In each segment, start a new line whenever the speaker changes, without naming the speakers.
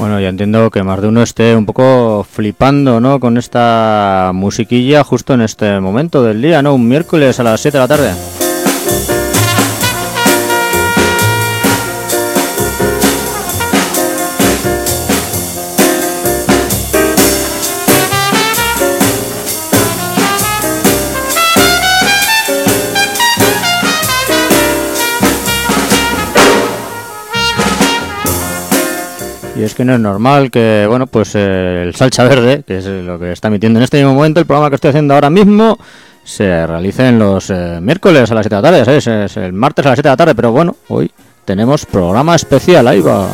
Bueno, ya entiendo que más de uno esté un poco flipando, ¿no? Con esta musiquilla justo en este momento del día, ¿no? Un miércoles a las 7 de la tarde. Y es que no es normal que, bueno, pues el Salsa Verde, que es lo que está emitiendo en este mismo momento, el programa que estoy haciendo ahora mismo, se realice en los miércoles a las 7 de la tarde, ¿sabes? Es el martes a las 7 de la tarde, pero bueno, hoy tenemos programa especial, ahí va.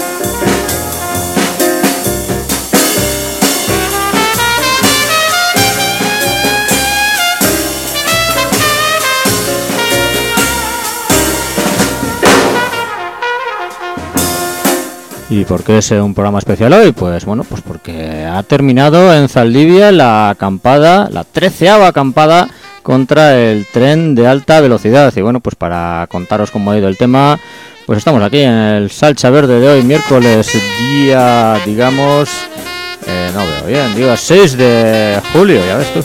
¿Y por qué es un programa especial hoy? Pues bueno, pues porque ha terminado en Zaldivia la acampada, la 13ª acampada contra el tren de alta velocidad. Y bueno, pues para contaros cómo ha ido el tema, pues estamos aquí en el Salsa Verde de hoy, miércoles día, digamos, no veo bien, digo 6 de julio, ya ves tú.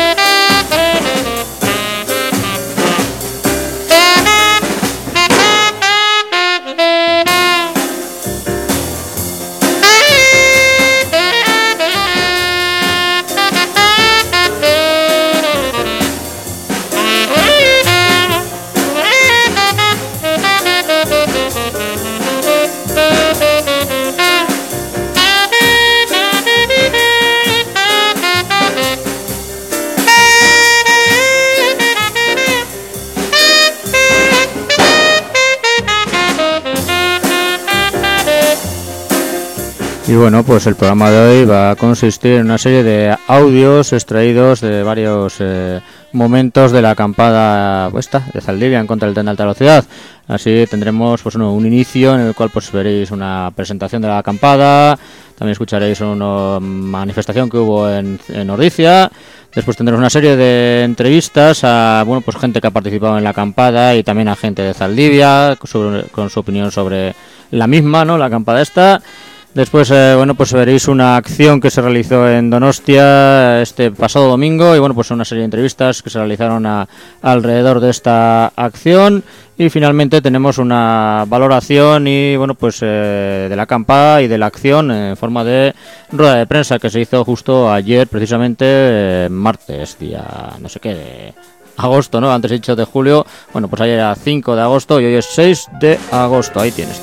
Y bueno, pues el programa de hoy va a consistir en una serie de audios extraídos de varios momentos de la acampada puesta de Zaldivia en contra del tren de alta velocidad. Así tendremos pues un inicio en el cual pues veréis una presentación de la acampada, también escucharéis una manifestación que hubo en Ordizia. Después tendremos una serie de entrevistas a bueno pues gente que ha participado en la acampada y también a gente de Zaldivia con su opinión sobre la misma, ¿no? La acampada esta. Después, bueno, pues veréis una acción que se realizó en Donostia este pasado domingo y bueno, pues una serie de entrevistas que se realizaron alrededor de esta acción y finalmente tenemos una valoración y bueno, pues de la acampada y de la acción en forma de rueda de prensa que se hizo justo ayer, precisamente martes, día no sé qué, de agosto, ¿no? Antes he dicho de julio, bueno, pues ayer era 5 de agosto y hoy es 6 de agosto, ahí tienes.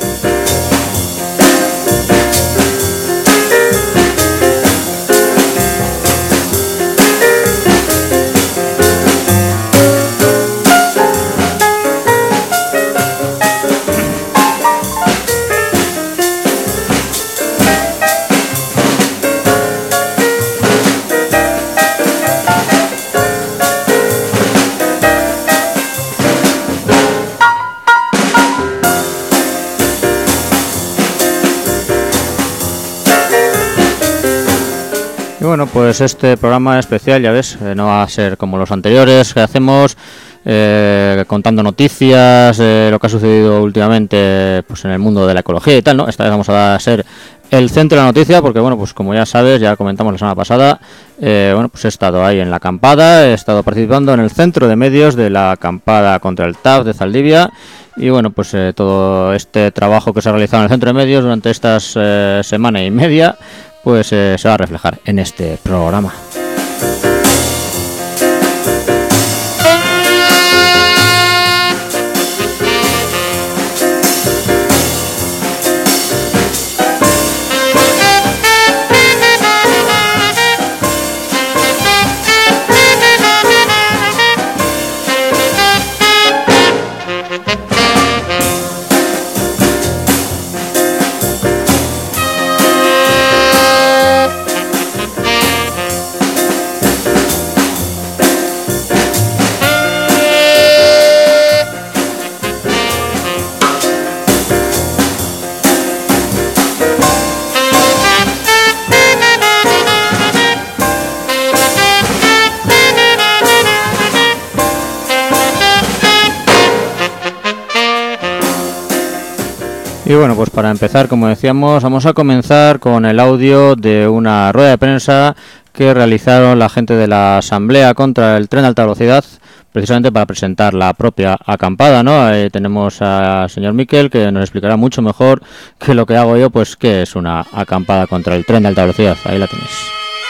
Bueno, pues este programa especial, ya ves, no va a ser como los anteriores que hacemos, contando noticias, lo que ha sucedido últimamente pues en el mundo de la ecología y tal, ¿no? Esta vez vamos a ser el centro de la noticia porque, bueno, pues como ya sabes, ya comentamos la semana pasada, bueno, pues he estado ahí en la acampada, he estado participando en el centro de medios de la acampada contra el TAV de Zaldivia. Y bueno, pues todo este trabajo que se ha realizado en el centro de medios durante estas semana y media, pues se va a reflejar en este programa. Y bueno, pues para empezar, como decíamos, vamos a comenzar con el audio de una rueda de prensa que realizaron la gente de la Asamblea contra el tren de alta velocidad, precisamente para presentar la propia acampada, ¿no? Ahí tenemos al señor Miquel, que nos explicará mucho mejor que lo que hago yo, pues qué es una acampada contra el tren de alta velocidad. Ahí la tenéis.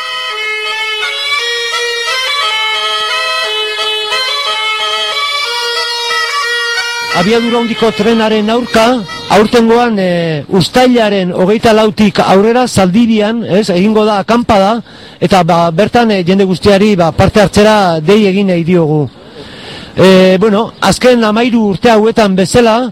Abiadura handiko trenaren aurka, aurtengoan uztailaren 24tik aurrera Zaldibian, egingo da akampada, eta bertan jende guztiari parte hartzera dei egin nahi diogu. Bueno, azken 13 urte hauetan bezala,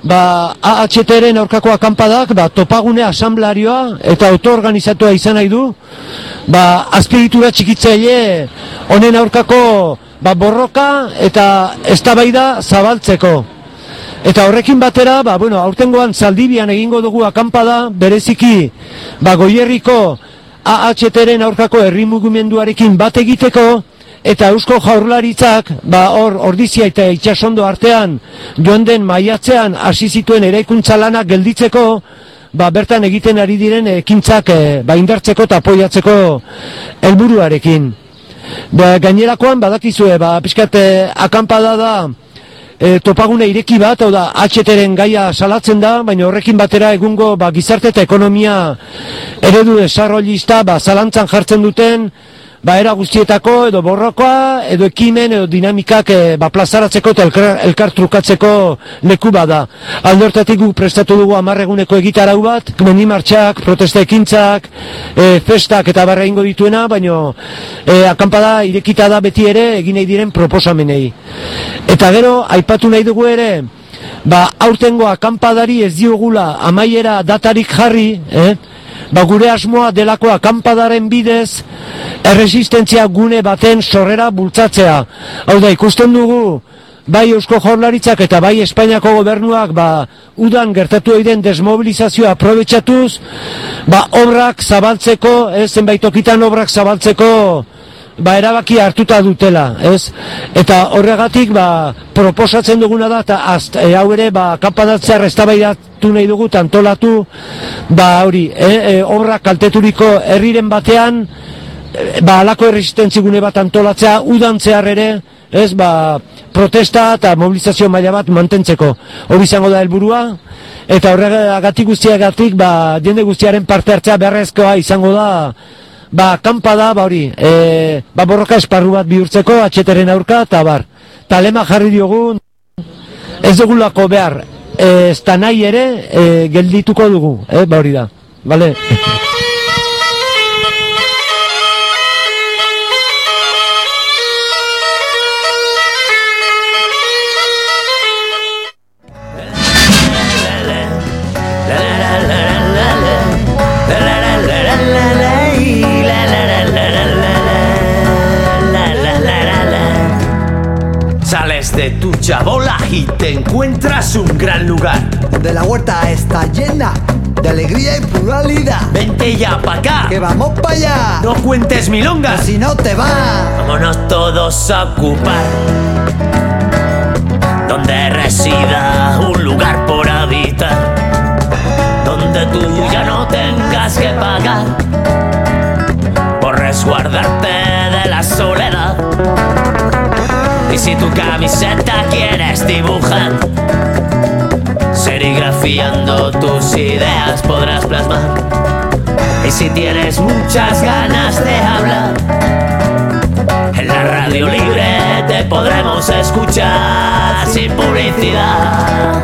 AHT-ren aurkako akampadak topagune asamblarioa eta autoorganizatua izan nahi du, azpiegitura txikitzaile honen aurkako borroka eta eztabaida zabaltzeko. Eta horrekin batera, aurtengoan Zaldibian egingo dugu akampada, bereziki Goierriko AHT-ren aurkako herri mugimenduarekin bat egiteko, eta Eusko Jaurlaritzak Ordizia eta Itsasondo artean joan den maiatzean hasi zituen eraikuntza lanak gelditzeko, bertan egiten ari diren ekintzak indartzeko eta apoiatzeko helburuarekin. Gainerakoan badakizue, pixkat akampada da topagune ireki bat, hau da, HT-ren gaia salatzen da, baina horrekin batera egungo gizarte eta ekonomia eredu desarrollista zalantzan jartzen duten, era guztietako edo borrokoa, edo ekimen, edo dinamikak plazaratzeko eta elkar trukatzeko leku bada. Alde hortatik guk prestatu dugu 10 eguneko egitarau bat, mendimartxak, protesta ekintzak, festak eta barra ingo dituena, baina akampada irekita da beti ere egin nahi diren proposamenei. Eta gero, aipatu nahi dugu ere, aurtengo akampadari ez diogula amaiera datarik jarri, gure asmoa delako akampadaren bidez erresistentzia gune baten sorrera bultzatzea. Hau da, ikusten dugu, bai Eusko Jaurlaritzak eta bai Espainiako gobernuak udan gertatu egiten desmobilizazioa aprobetxatuz, obrak zabaltzeko, zenbait tokitan obrak zabaltzeko erabaki hartuta dutela, Eta horregatik proposatzen duguna da, eta hau ere akampadatzear eztabaidatu nahi dugu, antolatu, obrak kalteturiko herriren batean, alako erresistentzigune bat antolatzea, udan zehar ere, protesta eta mobilizazio maila bat mantentzeko. Hori izango da helburua, eta horregatik guztiagatik, jende guztiaren parte hartzea beharrezkoa izango da, akampada, borroka esparru bat bihurtzeko, HT-ren aurka, eta lema jarri diogu, ez dugulako behar, ez da nahi ere, geldituko dugu, hori da, bale?
Sales de tu chabola y te encuentras un gran lugar,
donde la huerta está llena de alegría y pluralidad.
Vente ya pa' acá,
que vamos pa' allá.
No cuentes milongas,
si no te va.
Vámonos todos a ocupar, donde resida un lugar por habitar, donde tú ya no tengas que pagar por resguardarte de la soledad. Y si tu camiseta quieres dibujar, serigrafiando tus ideas podrás plasmar. Y si tienes muchas ganas de hablar, en la radio libre te podremos escuchar sin publicidad.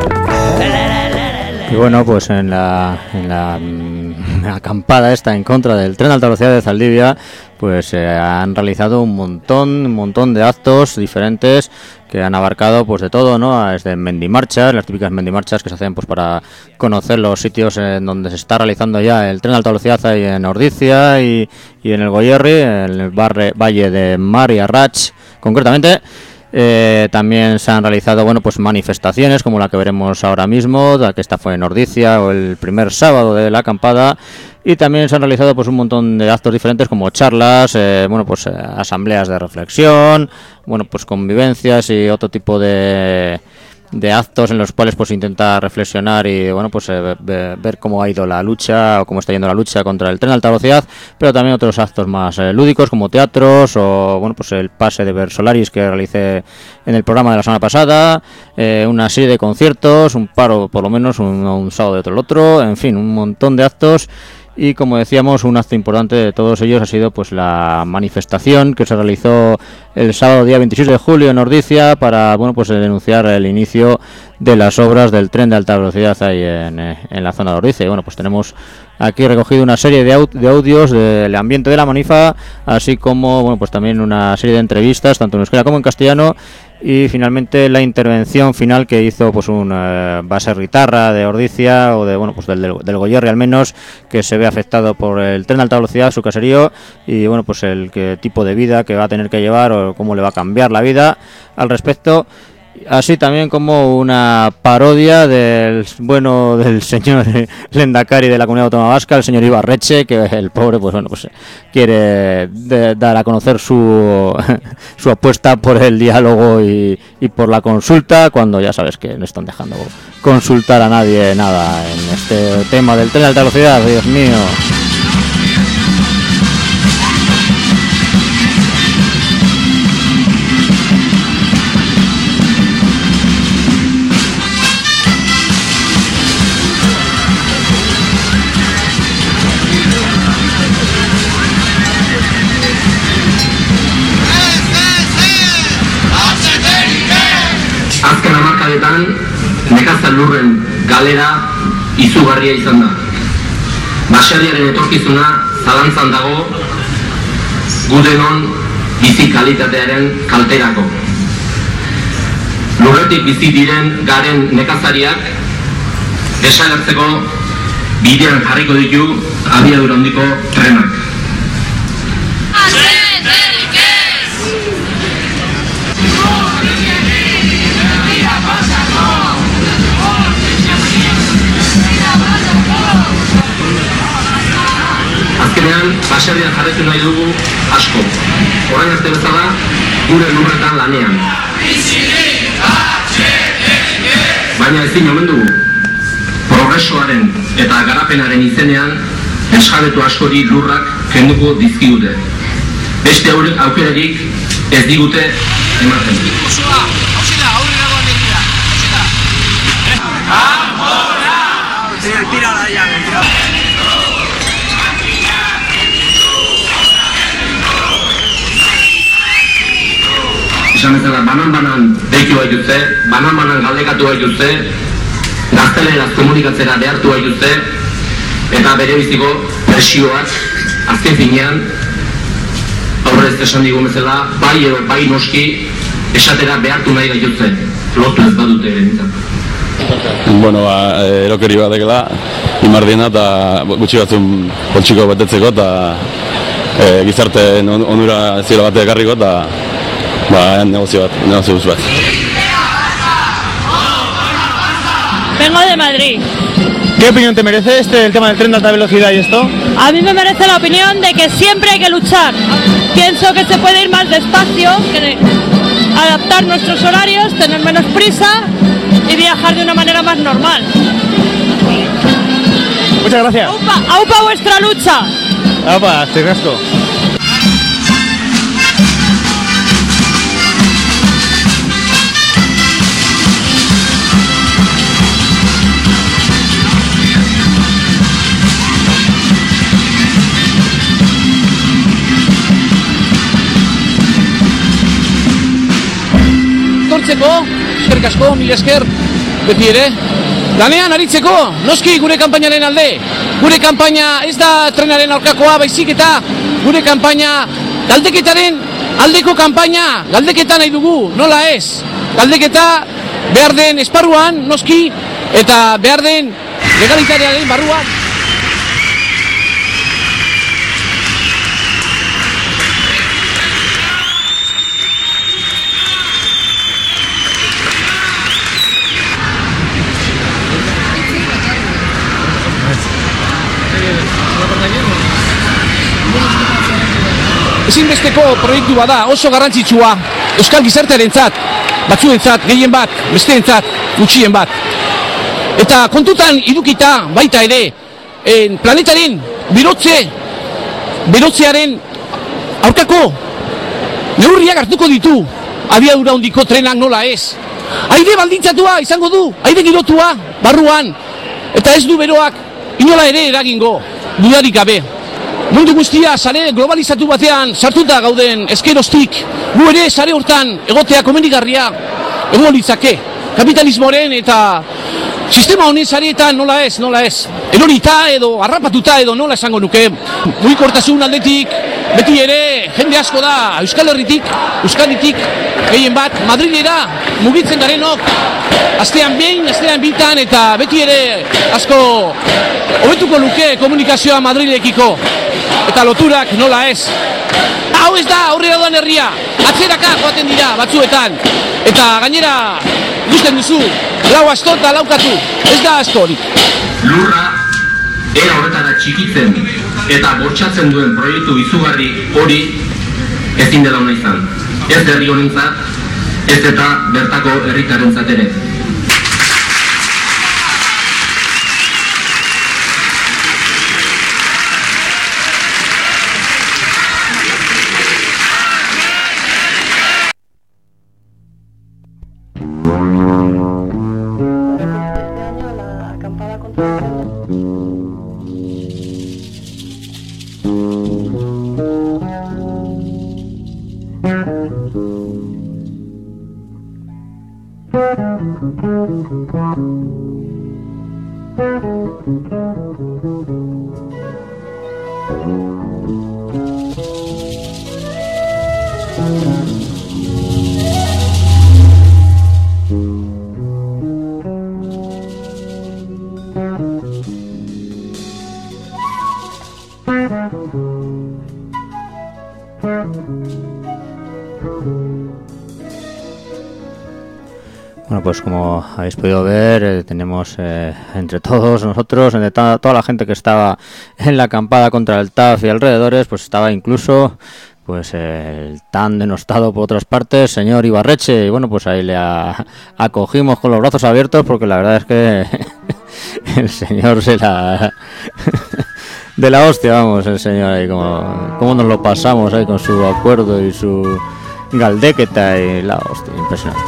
Y bueno, pues en la acampada esta en contra del tren de alta velocidad de Zaldivia, pues han realizado un montón de actos diferentes que han abarcado pues de todo, ¿no? Desde mendimarchas, las típicas mendimarchas que se hacen pues para conocer los sitios en donde se está realizando ya el tren de alta velocidad, ahí en Ordizia y en el Goierri, en el Valle de Mar y Arrach concretamente. También se han realizado pues manifestaciones como la que veremos ahora mismo, que esta fue en Ordizia, o el primer sábado de la acampada, y también se han realizado pues un montón de actos diferentes como charlas, asambleas de reflexión, pues convivencias y otro tipo de de actos en los cuales pues intenta reflexionar y bueno pues ver cómo ha ido la lucha o cómo está yendo la lucha contra el tren de alta velocidad, pero también otros actos más lúdicos como teatros o bueno pues el pase de Versolaris que realicé en el programa de la semana pasada, una serie de conciertos, un paro por lo menos, un sábado y otro el otro, en fin, un montón de actos. Y como decíamos, un acto importante de todos ellos ha sido pues la manifestación que se realizó el sábado día 26 de julio en Ordicia para bueno pues denunciar el inicio de las obras del tren de alta velocidad ahí en la zona de Ordicia. Y bueno, pues tenemos aquí recogido una serie de audios del ambiente de la manifa, así como bueno pues también una serie de entrevistas tanto en euskera como en castellano. Y finalmente la intervención final que hizo pues un baserritarra de Ordicia o de bueno pues del Goierri al menos, que se ve afectado por el tren de alta velocidad, su caserío, y bueno pues el tipo de vida que va a tener que llevar o cómo le va a cambiar la vida al respecto. Así también como una parodia del señor Lehendakari de la Comunidad Autónoma Vasca, el señor Ibarretxe, que el pobre pues bueno pues quiere dar a conocer su apuesta por el diálogo y por la consulta, cuando ya sabes que no están dejando consultar a nadie nada en este tema del tren de alta velocidad. Dios mío.
Azken hamarkadetan nekazal lurren galera izugarria izan da. Baserriaren etorkizuna zalantzan dago gudenon bizi kalitatearen kalterako. Lurretik bizi diren garen nekazariak desagertzeko bidean jarriko ditu abiadura handiko trenak. Azkenean, baserrian jarretu nahi dugu asko. Orain arte bezala, gure lurretan lanean. Baina ezin omen dugu, progresoaren eta garapenaren izenean, esjabetu askori lurrak kenduko dizkigute. Beste aukerarik ez digute ematen. Esan bezala, banan-banan deitu baituzte, banan-banan galdekatu baituzte, gazteleraz komunikatzera behartu baituzte, eta bere biziko presioak azken finean, aurrez esan digun bezala, bai edo bai noski esatera behartu nahi baituzte, lotu ez badute nintzen.
Bueno, erokeri bat dekela, imardiena eta gutxi batzun poltsiko betetzeko eta gizarte onura zilo bat ekarriko eta negozio bat.
Vengo de Madrid.
¿Qué opinión te merece el tema del tren de alta velocidad y esto?
A mí me merece la opinión de que siempre hay que luchar. Pienso que se puede ir más despacio, que adaptar nuestros horarios, tener menos prisa y viajar de una manera más normal.
Muchas gracias.
¡Aupa vuestra lucha!
¡Aupa, te casco!
Eskerrik asko, mila esker, beti ere. Lanean aritzeko, noski gure kanpainaren alde. Gure kanpaina ez da trenaren aurkakoa, baizik eta gure kanpaina galdeketaren aldeko kanpaina, galdeketa nahi dugu, nola ez. Galdeketa behar den esparruan, noski, eta behar den legalitatearen barruan. Ezinbesteko proiektu bada, oso garrantzitsua, euskal gizartearentzat, batzuentzat, gehien bat, besteentzat. gutxien bat. Eta kontutan idukita baita ere, planetaren berotzearen aurkako neurriak hartuko ditu abiadura handiko trenak nola ez. Aire baldintzatua izango du, aire girotua barruan, eta ez du beroak inola ere eragingo, dudarik gabe. Mundu guztia sare globalizatu batean sartuta gauden ezkeroztik, gu ere sare hortan egotea komenigarria egongo litzake. Kapitalismoaren eta sistema honen sareetan nola ez. Erorita edo harrapatuta edo nola esango nuke. Mugikortasun aldetik beti ere jende asko da Euskal Herritik, Euskaditik, gehien bat Madrilera mugitzen garenok, astean behin, astean bitan, eta beti ere asko hobetuko luke komunikazioa Madrilekiko. Eta loturak nola ez. Hau ez da aurrera doan herria, atzeraka joaten dira batzuetan. Eta gainera, ikusten duzu, lau asto eta laukatu, ez da askorik.
Lurra, era horretara txikitzen eta bortxatzen duen proiektu izugarri hori ezin dela hona izan. Ez herri honentzat, ez eta bertako herritarrentzat ere.
Bueno, pues como habéis podido ver, tenemos entre todos nosotros, entre toda la gente que estaba en la acampada contra el TAF y alrededores, pues estaba incluso pues el tan denostado por otras partes, señor Ibarretxe, y bueno, pues ahí le acogimos con los brazos abiertos, porque la verdad es que el señor se la... de la hostia, vamos, el señor ahí, como nos lo pasamos ahí con su acuerdo y su galdequeta y la hostia, impresionante.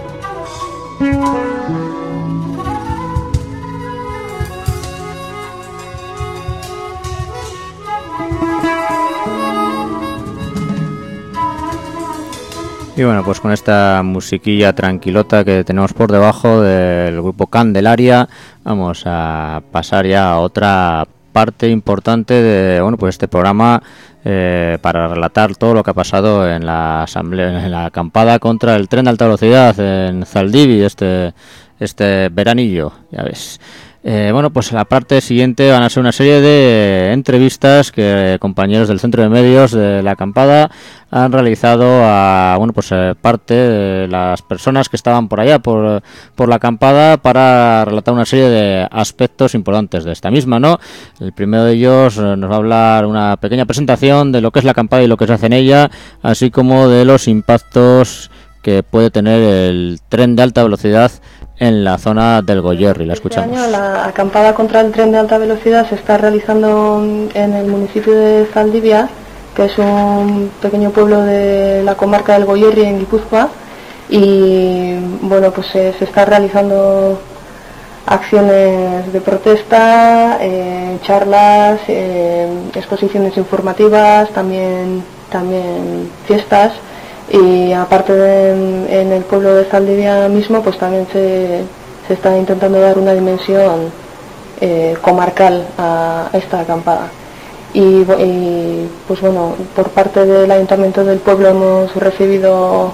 Y bueno, pues con esta musiquilla tranquilota que tenemos por debajo del grupo Candelaria, vamos a pasar ya a otra parte importante de pues este programa, para relatar todo lo que ha pasado en la asamblea, en la acampada contra el tren de alta velocidad en Zaldibi este veranillo, ya ves. Pues la parte siguiente van a ser una serie de entrevistas que compañeros del centro de medios de la acampada han realizado a parte de las personas que estaban por allá por la acampada, para relatar una serie de aspectos importantes de esta misma, ¿no? El primero de ellos nos va a hablar una pequeña presentación de lo que es la acampada y lo que se hace en ella, así como de los impactos que puede tener el tren de alta velocidad en la zona del Goierri. La escuchamos.
Este año la acampada contra el tren de alta velocidad se está realizando en el municipio de Zaldivia, que es un pequeño pueblo de la comarca del Goierri en Guipúzcoa, y pues se está realizando acciones de protesta, charlas, exposiciones informativas, también fiestas. Y aparte en el pueblo de Zaldivia mismo, pues también se está intentando dar una dimensión comarcal a esta acampada. Y por parte del ayuntamiento del pueblo hemos recibido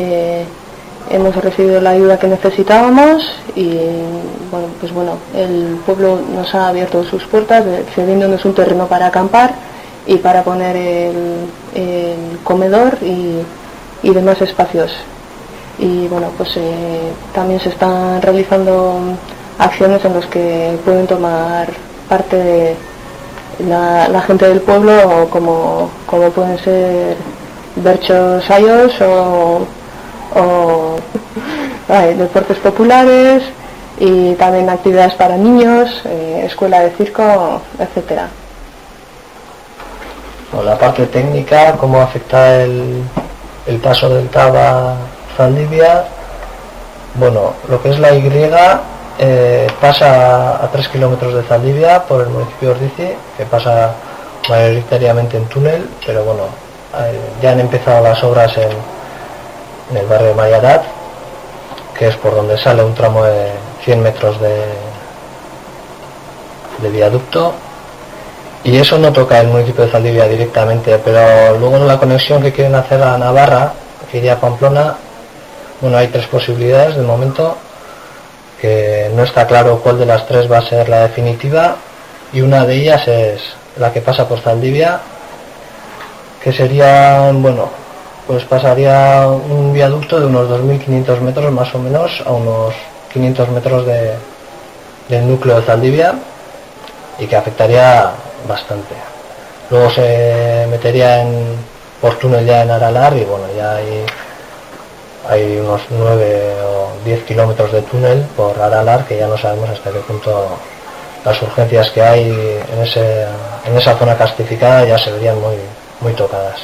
la ayuda que necesitábamos, y el pueblo nos ha abierto sus puertas, cediéndonos un terreno para acampar y para poner el comedor y demás espacios. Y también se están realizando acciones en las que pueden tomar parte la gente del pueblo, como pueden ser berchos ayos o hay deportes populares y también actividades para niños, escuela de circo, etcétera.
Bueno, la parte técnica, cómo afecta el paso del TAV a Zaldivia. Bueno, lo que es la Y pasa a 3 kilómetros de Zaldivia por el municipio de Ordizi, que pasa mayoritariamente en túnel, pero bueno, ya han empezado las obras en el barrio de Mayarat, que es por donde sale un tramo de 100 metros de viaducto, y eso no toca el municipio de Zaldivia directamente, pero luego en la conexión que quieren hacer a Navarra, que iría a Pamplona, bueno, hay 3 posibilidades de momento, que no está claro cuál de las 3 va a ser la definitiva, y una de ellas es la que pasa por Zaldivia, que sería, bueno, pues pasaría un viaducto de unos 2.500 metros más o menos a unos 500 metros del núcleo de Zaldivia, y que afectaría bastante. Luego se metería por túnel ya en Aralar, y bueno, ya hay unos 9 o 10 kilómetros de túnel por Aralar, que ya no sabemos hasta qué punto las urgencias que hay en esa zona castificada ya se verían muy tocadas.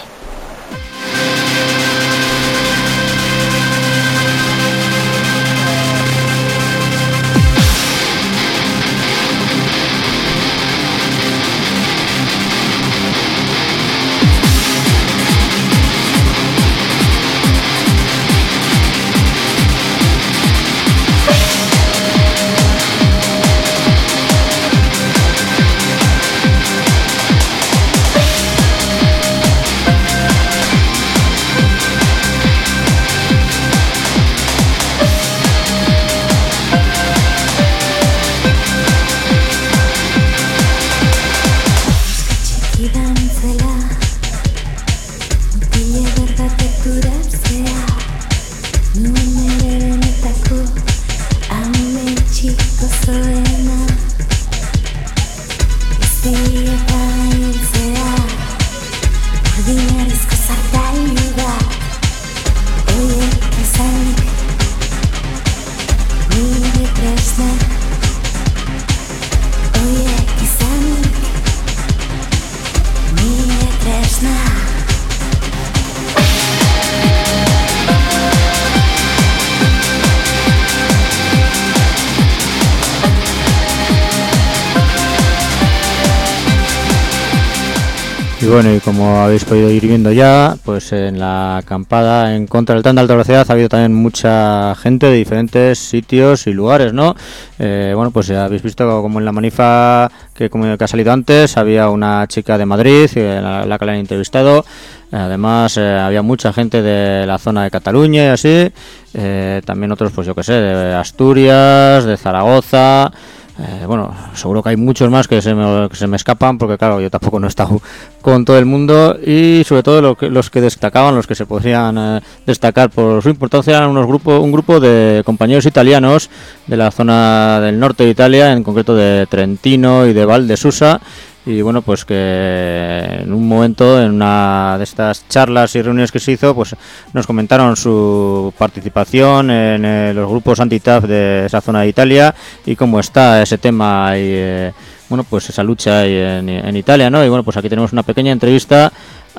Y bueno, y como habéis podido ir viendo ya, pues en la acampada en contra del tren de alta velocidad ha habido también mucha gente de diferentes sitios y lugares, ¿no? Bueno, pues ya habéis visto como en la manifa que ha salido antes, había una chica de Madrid, la que la han entrevistado. Además había mucha gente de la zona de Cataluña y así, también otros, pues yo que sé, de Asturias, de Zaragoza. Bueno, seguro que hay muchos más que se me escapan, porque claro, yo tampoco no he estado con todo el mundo, y sobre todo los que destacaban, los que se podrían destacar por su importancia, eran un grupo de compañeros italianos de la zona del norte de Italia, en concreto de Trentino y de Val de Susa. Y bueno, pues que en un momento, en una de estas charlas y reuniones que se hizo, pues nos comentaron su participación en los grupos anti-TAV de esa zona de Italia y cómo está ese tema y bueno, pues esa lucha ahí en Italia, ¿no? Y bueno, pues aquí tenemos una pequeña entrevista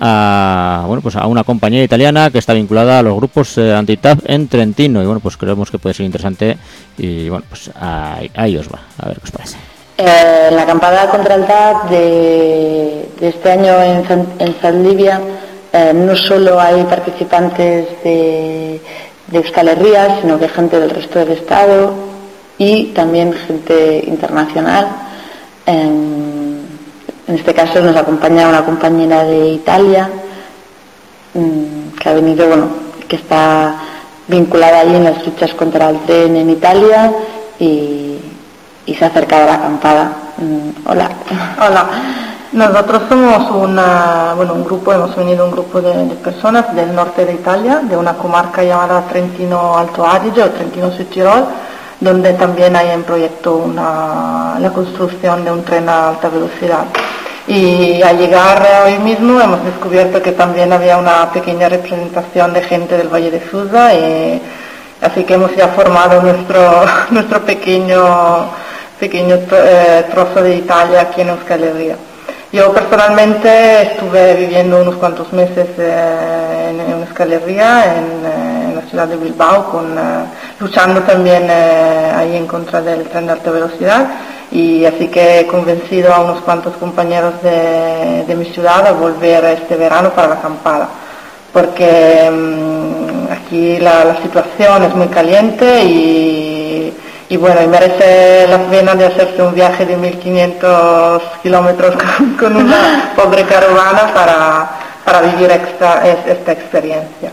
a una compañía italiana que está vinculada a los grupos anti-TAV en Trentino, y bueno, pues creemos que puede ser interesante, y bueno, pues ahí os va, a ver qué os parece.
La acampada contra el TAV de este año en Zaldivia, no solo hay participantes de Euskal Herria, sino que gente del resto del estado y también gente internacional. En este caso nos acompaña una compañera de Italia que ha venido, bueno, que está vinculada allí en las luchas contra el tren en Italia y se ha acercado a la acampada. Hola.
Hola. Nosotros somos un grupo, hemos venido un grupo de personas del norte de Italia, de una comarca llamada Trentino Alto Adige o Trentino Südtirol, donde también hay en proyecto la construcción de un tren a alta velocidad. Y al llegar hoy mismo hemos descubierto que también había una pequeña representación de gente del Valle de Susa, Así que hemos ya formado nuestro pequeño trozo de Italia aquí en Euskal Herria. Yo personalmente estuve viviendo unos cuantos meses en Euskal Herria, en la ciudad de Bilbao, luchando también ahí en contra del tren de alta velocidad, y así que he convencido a unos cuantos compañeros de mi ciudad a volver este verano para la acampada, porque aquí la situación es muy caliente y bueno, y merece la pena de hacerse un viaje de 1500 kilómetros con una pobre caravana para vivir esta experiencia.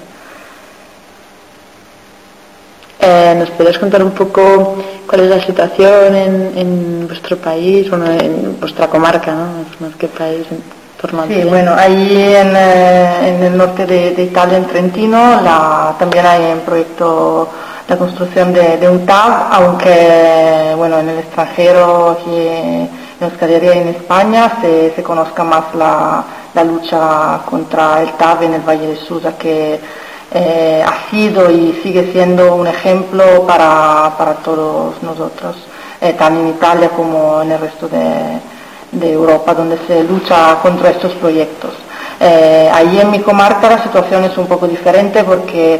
¿Nos puedes contar un poco cuál es la situación en vuestro país, bueno, en vuestra comarca, ¿no? Más que país, en torno al
Sí,
tren?
bueno, ahí en el norte de Italia, en Trentino, también hay un proyecto, la construcción de un TAV, aunque bueno, en el extranjero, aquí en Euskal Herria y en España, se conozca más la lucha contra el TAV en el Valle de Susa, que ha sido y sigue siendo un ejemplo para todos nosotros, tanto en Italia como en el resto de Europa, donde se lucha contra estos proyectos. Ahí en mi comarca la situación es un poco diferente porque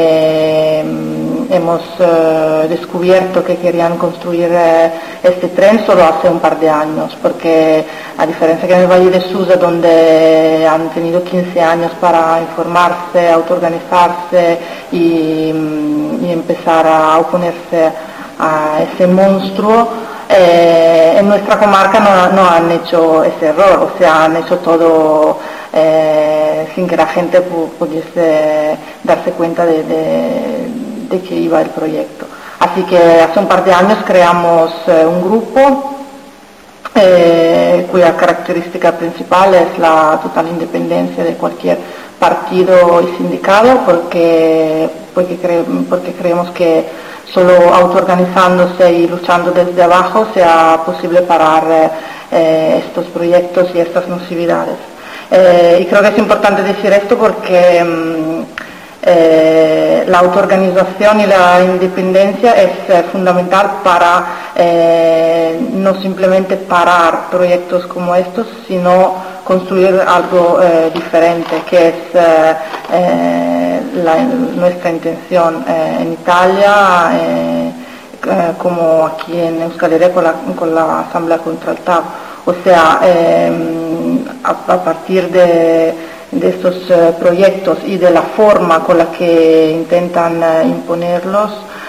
hemos descubierto que querían construir este tren solo hace un par de años, porque a diferencia que en el Valle de Susa, donde han tenido 15 años para informarse, autoorganizarse y empezar a oponerse a ese monstruo, en nuestra comarca no han hecho ese error, o sea, han hecho todo sin que la gente pudiese darse cuenta de que iba el proyecto. Así que hace un par de años creamos un grupo cuya característica principal es la total independencia de cualquier partido y sindicato, porque creemos que solo autoorganizándose y luchando desde abajo sea posible parar estos proyectos y estas nocividades. Y creo que es importante decir esto porque la autoorganización y la independencia es fundamental para no simplemente parar proyectos como estos, sino construir algo diferente, que es nuestra intención en Italia, como aquí en Euskal Herria con la Asamblea contra el TAV. O sea, a partir de estos proyectos y de la forma con la que intentan imponerlos,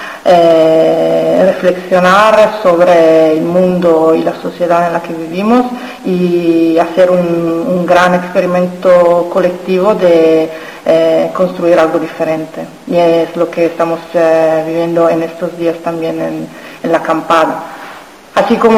reflexionar sobre el mundo y la sociedad en la que vivimos y hacer un gran experimento colectivo de construir algo diferente. Y es lo que estamos viviendo en estos días también en la acampada. Así como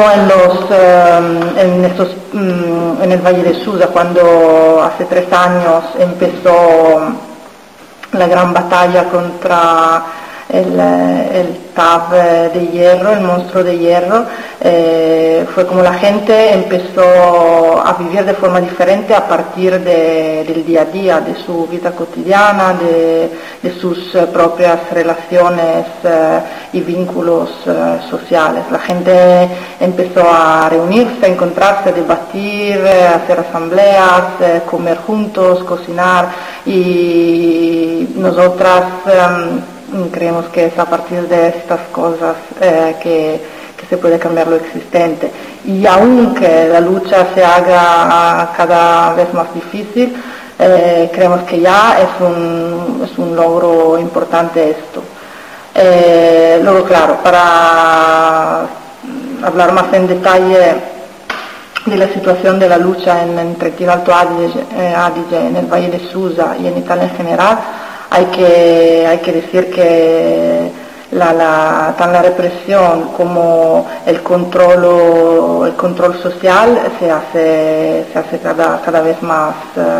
en el Valle de Susa, cuando hace 3 años empezó la gran batalla contra el TAV de hierro, el monstruo de hierro, fue como la gente empezó a vivir de forma diferente a partir del día a día, de su vida cotidiana, de sus propias relaciones y vínculos sociales. La gente empezó a reunirse, a encontrarse, a debatir, a hacer asambleas, comer juntos, cocinar, y nosotras creemos que es a partir de estas cosas que se puede cambiar lo existente. Y aunque la lucha se haga cada vez más difícil, creemos que ya es un logro importante esto. Luego, claro, para hablar más en detalle de la situación de la lucha en Trentino Alto Adige, en el Valle de Susa y en Italia en general, hay que decir que tanto la represión como el control social se hace cada vez más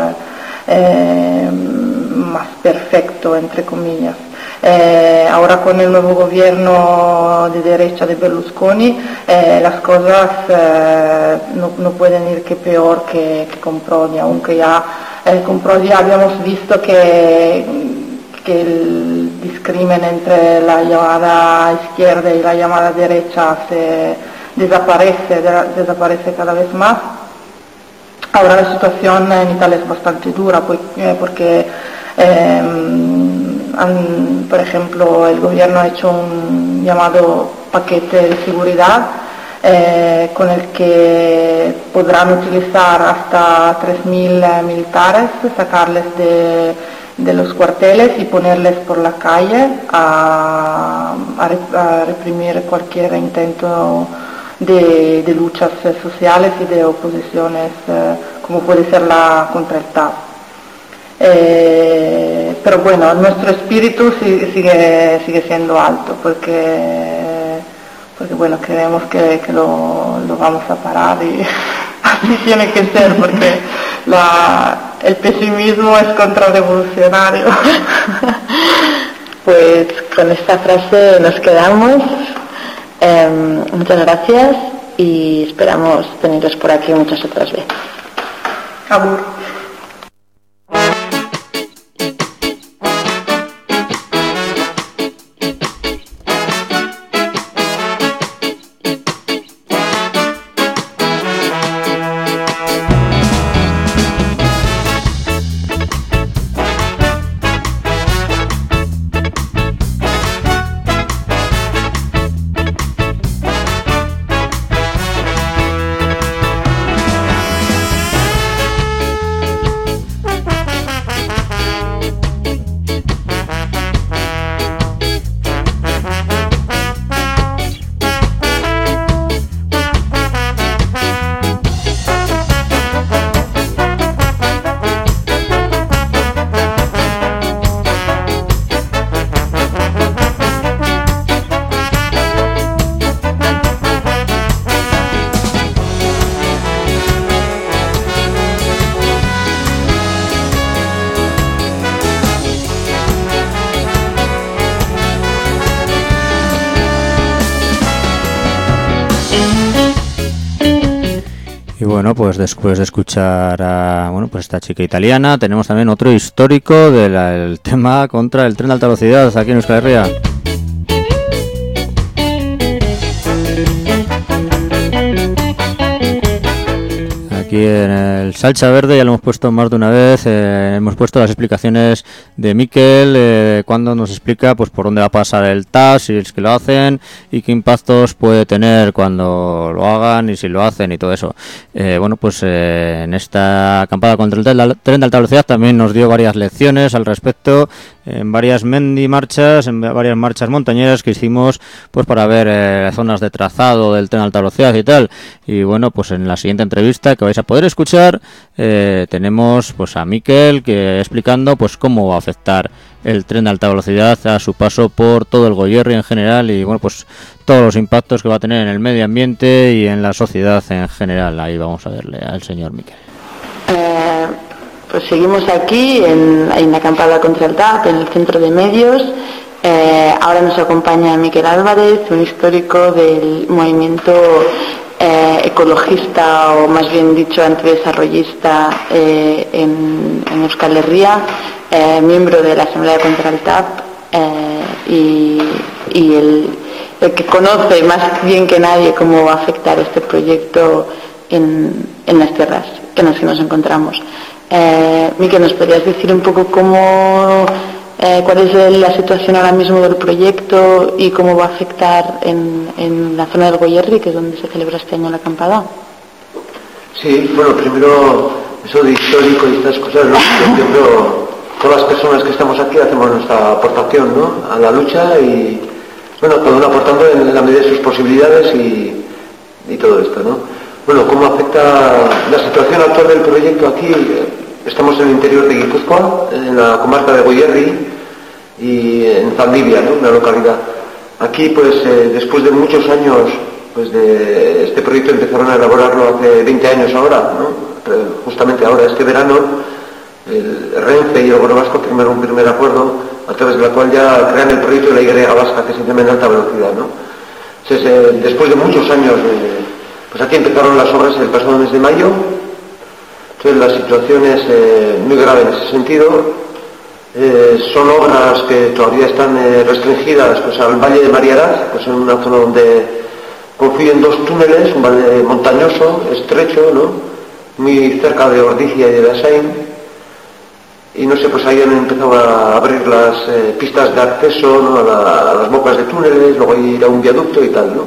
perfecto, entre comillas. Ahora con el nuevo gobierno de derecha de Berlusconi las cosas no pueden ir que peor que con Prodi, aunque ya con Prodi habíamos visto que el discrimen entre la llamada izquierda y la llamada derecha desaparece cada vez más. Ahora la situación en Italia es bastante dura porque por ejemplo, el gobierno ha hecho un llamado paquete de seguridad con el que podrán utilizar hasta 3.000 militares, sacarles de los cuarteles y ponerles por la calle a reprimir cualquier intento de luchas sociales y de oposiciones, como puede ser la contra el TAP. Pero bueno, nuestro espíritu sigue siendo alto porque bueno, creemos que lo vamos a parar y así tiene que ser, porque el pesimismo es contrarrevolucionario.
Pues con esta frase nos quedamos. Muchas gracias y esperamos teneros por aquí muchas otras veces.
Agur.
Bueno, pues después de escuchar a esta chica italiana, tenemos también otro histórico del tema contra el tren de alta velocidad aquí en Euskal Herria. Aquí en el Salcha Verde ya lo hemos puesto más de una vez, hemos puesto las explicaciones de Mikel, cuando nos explica pues por dónde va a pasar el TAP, si es que lo hacen y qué impactos puede tener cuando lo hagan y si lo hacen y todo eso. En esta acampada contra el tren de alta velocidad también nos dio varias lecciones al respecto, en varias marchas, en varias marchas montañeras que hicimos pues para ver zonas de trazado del tren de alta velocidad y tal. Y bueno, pues en la siguiente entrevista que vais a poder escuchar tenemos pues a Mikel que explicando pues cómo va a afectar el tren de alta velocidad a su paso por todo el Goierri en general y bueno, pues todos los impactos que va a tener en el medio ambiente y en la sociedad en general. Ahí vamos a verle al señor Mikel.
Pues seguimos aquí en la acampada contra el TAP, en el centro de medios. Ahora nos acompaña Mikel Álvarez, un histórico del movimiento ecologista o más bien dicho antidesarrollista en Euskal Herria, miembro de la Asamblea contra el TAP y el que conoce más bien que nadie cómo va a afectar este proyecto en las tierras en las que nos encontramos. Mikel, ¿nos podrías decir un poco cuál es la situación ahora mismo del proyecto y cómo va a afectar en la zona del Goierri, que es donde se celebra este año la acampada?
Sí, bueno, primero eso de histórico y estas cosas, ¿no? Yo creo todas las personas que estamos aquí hacemos nuestra aportación, ¿no?, a la lucha y bueno, cada uno aportando en la medida de sus posibilidades y todo esto, ¿no? Bueno, ¿cómo afecta la situación actual del proyecto aquí? Estamos en el interior de Guipúzcoa, en la comarca de Goierri y en Zaldivia, ¿no?, una localidad. Aquí, pues, después de muchos años, pues, de este proyecto empezaron a elaborarlo hace 20 años ahora, ¿no? Justamente ahora, este verano, el Renfe y el Gobierno vasco firmaron un primer acuerdo a través del cual ya crean el proyecto de la Y vasca, que es el tren de alta velocidad, ¿no? Entonces, después de muchos años, pues aquí empezaron las obras el pasado mes de mayo. Entonces la situación es muy grave en ese sentido. Son obras que todavía están restringidas pues, al Valle de Mariaraz, pues en una zona donde confluyen dos túneles, un valle montañoso, estrecho, ¿no? Muy cerca de Ordizia y de Beasain. Y no sé, pues ahí han empezado a abrir las pistas de acceso, ¿no? a las bocas de túneles, luego ir a un viaducto y tal, ¿no?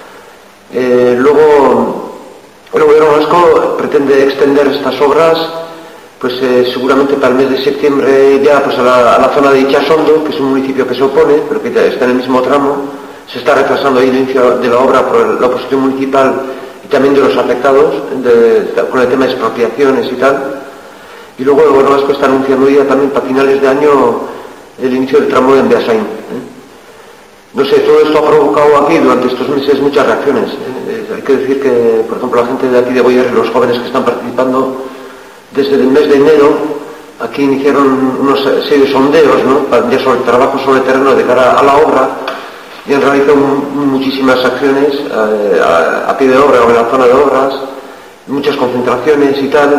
Luego el gobierno vasco pretende extender estas obras pues seguramente para el mes de septiembre ya pues a la zona de Itxasondo, que es un municipio que se opone, pero que está en el mismo tramo. Se está retrasando ahí el inicio de la obra por la oposición municipal y también de los afectados con el tema de expropiaciones y tal. Y luego el gobierno vasco está anunciando ya también para finales de año el inicio del tramo en Beasain. No sé, todo esto ha provocado aquí durante estos meses muchas reacciones. Hay que decir que, por ejemplo, la gente de aquí de Goierri, los jóvenes que están participando, desde el mes de enero, aquí iniciaron una serie de sondeos, ¿no? Ya sobre el trabajo sobre el terreno de cara a la obra, y han realizado muchísimas acciones a pie de obra o en la zona de obras, muchas concentraciones y tal.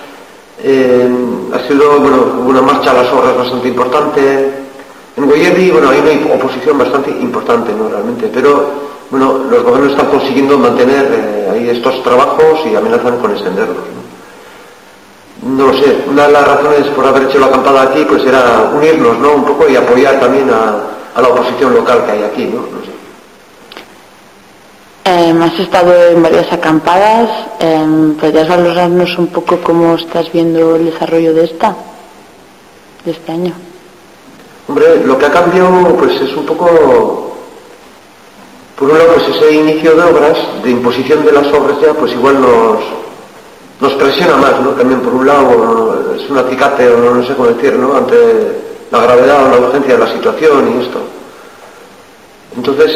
Ha sido una marcha a las obras bastante importante. En Goierri, hay una oposición bastante importante, ¿no? Realmente, pero los gobiernos están consiguiendo mantener ahí estos trabajos y amenazan con extenderlos, ¿no? No lo sé, una de las razones por haber hecho la acampada aquí pues era unirnos, ¿no? Un poco y apoyar también a la oposición local que hay aquí, ¿no? No sé.
Has estado en varias acampadas, ¿podrías valorarnos un poco cómo estás viendo el desarrollo de este año?
Hombre, lo que ha cambiado pues es un poco, por un lado pues ese inicio de obras, de imposición de las obras ya, pues igual nos presiona más, ¿no? También por un lado es un acicate, o no sé cómo decir, ¿no? Ante la gravedad o la urgencia de la situación y esto. Entonces,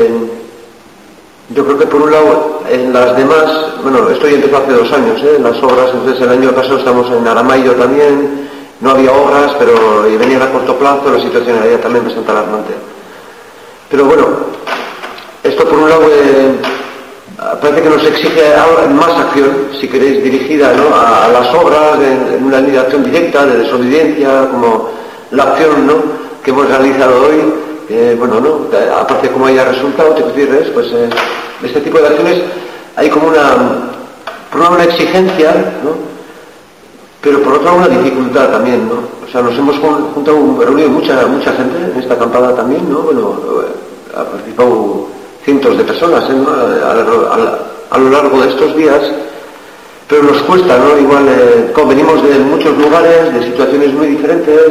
yo creo que por un lado en las demás, esto ya empezó hace 2 años, las obras, entonces el año pasado estamos en Aramayo también, no había obras, pero venían a corto plazo, la situación era ya también bastante alarmante. Pero esto por un lado parece que nos exige ahora más acción, si queréis, dirigida, ¿no? a las obras, en una línea de acción directa, de desobediencia, como la acción, ¿no? que hemos realizado hoy. Aparte de cómo haya resultado, pues este tipo de acciones hay como una exigencia, ¿no? Pero por otro lado una dificultad también, ¿no? O sea, nos hemos reunido mucha gente en esta acampada también, ¿no? Ha participado cientos de personas, ¿no? a lo largo de estos días, pero nos cuesta, ¿no? Igual, como venimos de muchos lugares, de situaciones muy diferentes,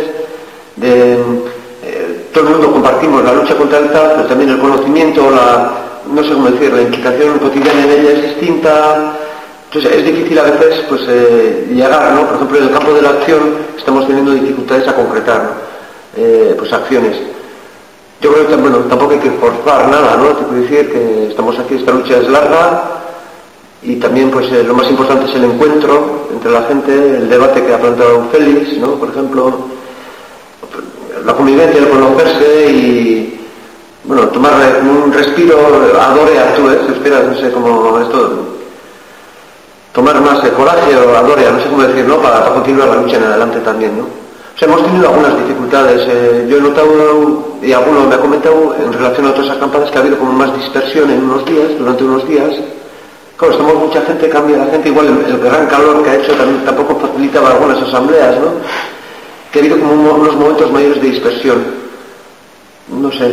todo el mundo compartimos la lucha contra el TAP, pero también el conocimiento, la implicación cotidiana en ella es distinta. Entonces es difícil a veces pues llegar, ¿no? Por ejemplo, en el campo de la acción estamos teniendo dificultades a concretar, ¿no? Pues acciones. Yo creo que tampoco hay que forzar nada, ¿no? Te puedo decir que estamos aquí, esta lucha es larga y también pues lo más importante es el encuentro entre la gente, el debate que ha planteado Félix, ¿no? Por ejemplo, la convivencia, el conocerse y tomar un respiro, adorea tú, espera, no sé cómo esto, tomar más coraje o adorea, no sé cómo decir, ¿no? Para continuar la lucha en adelante también, ¿no? O sea, hemos tenido algunas dificultades. Yo he notado, y alguno me ha comentado, en relación a otras acampadas, que ha habido como más dispersión en durante unos días. Claro, estamos mucha gente, cambia la gente, igual el gran calor que ha hecho tampoco facilitaba algunas asambleas, ¿no? Que ha habido como unos momentos mayores de dispersión. No sé.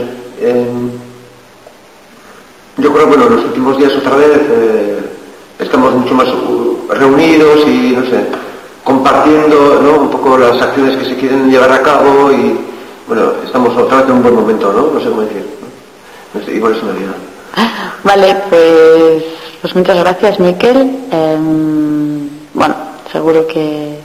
Yo creo que en los últimos días otra vez estamos mucho más reunidos y, no sé, compartiendo, ¿no? Un poco las acciones que se quieren llevar a cabo y, estamos otra vez en un buen momento, ¿no? No sé cómo decir. No sé, igual es una idea.
Vale, pues muchas gracias, Miquel. Seguro que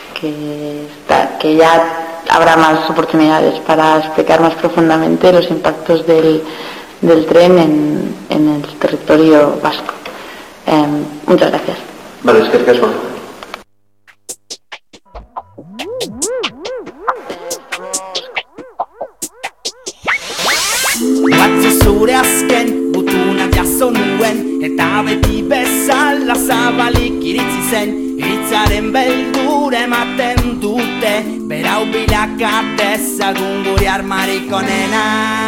ya habrá más oportunidades para explicar más profundamente los impactos del tren en el territorio vasco. Muchas gracias.
Vale, es que caso.
Zure azken gutuna jaso nuen eta beti bezala zabalik iritsi zen iritzaren beldur ematen dute berau bila
Dakar dezagun gure armarik onena.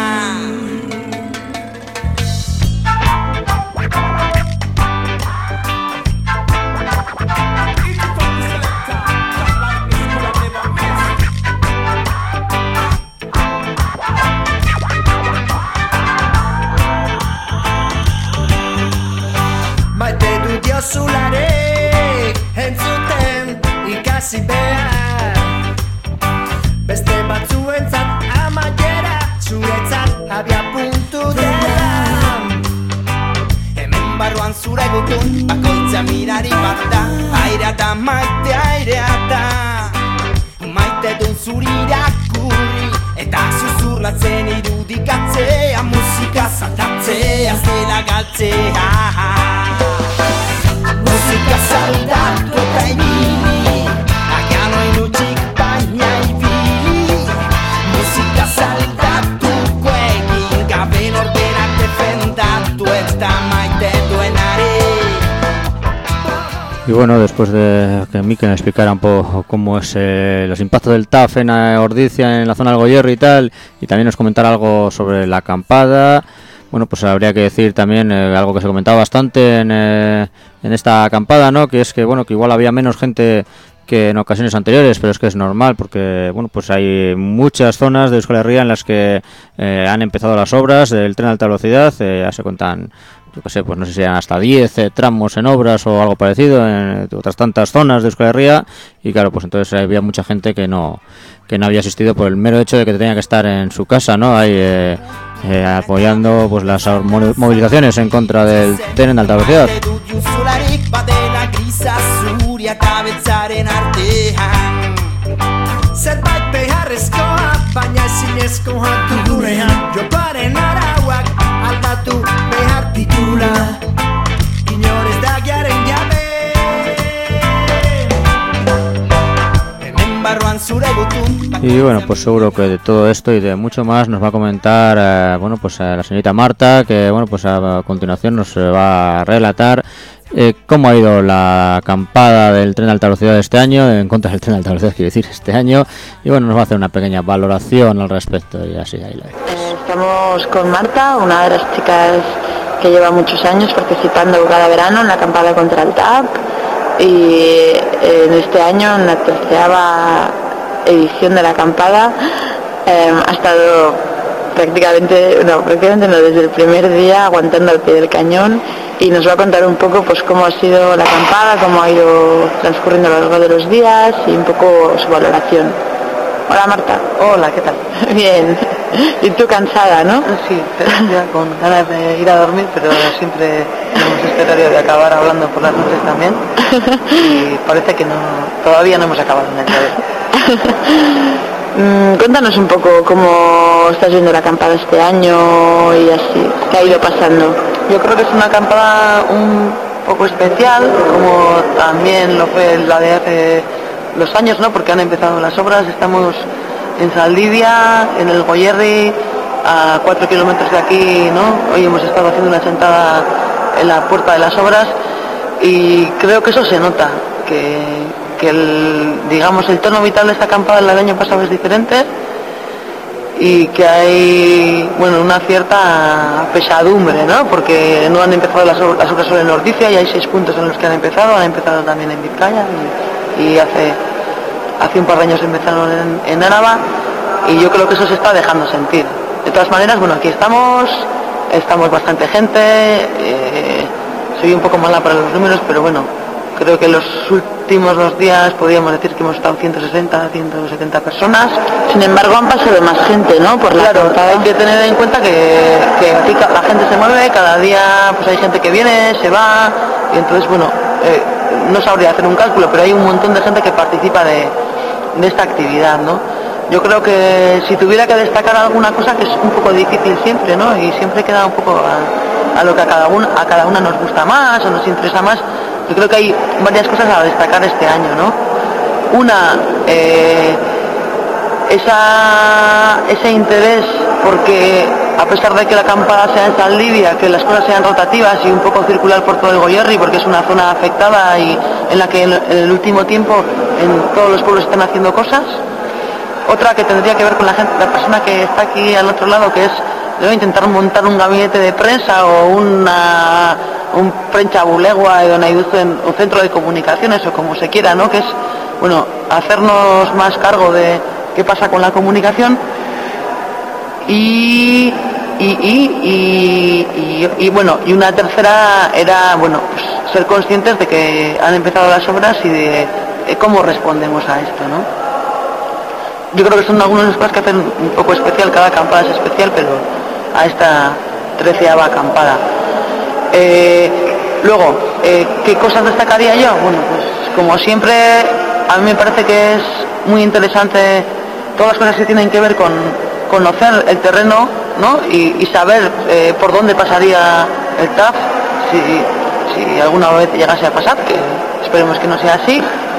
Maite du diozularek entzuten ikasi behar. Beste batzuentzat amaiera, zuretzat abia puntu dela. Hemen barruan zure gutun, bakoitza mirari bat da. Airea da maite airea da. Maite dun zuri irakurri, eta zuzurlatzen irudikatzea. Musika zaldatzea, zela galtzea. Musika zaldatu eta ibili, agian oin utxik baina ibili. Musika zaldatuko egin, gabe norberak defendatu eta maite duenari.
Y bueno, después de que Mikel explicara un poco cómo es los impactos del TAF en Ordizia, en la zona del Goierri y tal, y también nos comentara algo sobre la acampada. Bueno, pues habría que decir también algo que se comentaba bastante en esta acampada, ¿no? Que es que, bueno, que igual había menos gente que en ocasiones anteriores, pero es que es normal porque, bueno, pues hay muchas zonas de Euskal Herria en las que han empezado las obras del tren de alta velocidad, ya se cuentan, yo qué sé, pues no sé si eran hasta 10 tramos en obras o algo parecido en otras tantas zonas de Euskal Herria, y claro, pues entonces había mucha gente que no había asistido por el mero hecho de que tenía que estar en su casa, ¿no? Ahí apoyando pues las movilizaciones en contra del tren de alta velocidad. Y bueno, pues seguro que de todo esto y de mucho más nos va a comentar bueno, pues la señorita Marta, que bueno, pues a continuación nos va a relatar cómo ha ido la acampada del tren de alta velocidad este año, en contra del tren de alta velocidad, quiero decir, este año, y bueno, nos va a hacer una pequeña valoración al respecto, y así ahí lo vemos.
Estamos con Marta, una de las chicas que lleva muchos años participando cada verano en la acampada contra el TAP, y en este año, en la tercera edición de la acampada, ha estado prácticamente no, desde el primer día aguantando al pie del cañón, y nos va a contar un poco pues cómo ha sido la acampada, cómo ha ido transcurriendo a lo largo de los días y un poco su valoración. Hola Marta.
Hola, ¿qué tal?
Bien. ¿Y tú cansada, no?
Sí, ya con ganas de ir a dormir, pero siempre tenemos este horario de acabar hablando por las noches también, y parece que todavía no hemos acabado en el día de hoy.
Cuéntanos un poco cómo estás viendo la acampada este año y así, ¿qué ha ido pasando?
Yo creo que es una acampada un poco especial, como también lo fue la de hace los años, ¿no? Porque han empezado las obras, estamos en Zaldivia, en el Goierri, a 4 kilómetros de aquí, ¿no? Hoy hemos estado haciendo una sentada en la puerta de las obras, y creo que eso se nota, que el tono vital de esta acampada del año pasado es diferente, y que hay, bueno, una cierta pesadumbre, ¿no? Porque no han empezado las obras solo en Ordizia, y hay 6 puntos en los que han empezado también en Vizcaya, y hace un par de años empezaron en Álava, y yo creo que eso se está dejando sentir. De todas maneras, bueno, aquí estamos bastante gente, soy un poco mala para los números, pero bueno, creo que los últimos 2 días podríamos decir que hemos estado 160, 170 personas.
Sin embargo, han pasado más gente, ¿no? Por la acampada.
Hay que tener en cuenta que aquí la gente se mueve, cada día pues hay gente que viene, se va, y entonces, bueno, no sabría hacer un cálculo, pero hay un montón de gente que participa de esta actividad, ¿no? Yo creo que si tuviera que destacar alguna cosa, que es un poco difícil siempre, ¿no? Y siempre queda un poco a lo que a cada una nos gusta más o nos interesa más. Yo creo que hay varias cosas a destacar este año, ¿no? Una, ese interés, porque a pesar de que la acampada sea en Zaldivia, que las cosas sean rotativas y un poco circular por todo el Goierri, porque es una zona afectada y en la que en el último tiempo en todos los pueblos están haciendo cosas, otra que tendría que ver con la persona que está aquí al otro lado, que es intentar montar un gabinete de prensa o un prensa bulegua un centro de comunicaciones o como se quiera, ¿no? Que es, bueno, hacernos más cargo de qué pasa con la comunicación y bueno, y una tercera era, bueno, pues ser conscientes de que han empezado las obras y de cómo respondemos a esto, ¿no? Yo creo que son algunas de las cosas que hacen un poco especial, cada acampada es especial, pero a esta 13ª acampada. Luego, ¿qué cosas destacaría yo? Bueno, pues como siempre, a mí me parece que es muy interesante todas las cosas que tienen que ver con conocer el terreno, ¿no? Y saber por dónde pasaría el TAF, si alguna vez llegase a pasar, que esperemos que no sea así,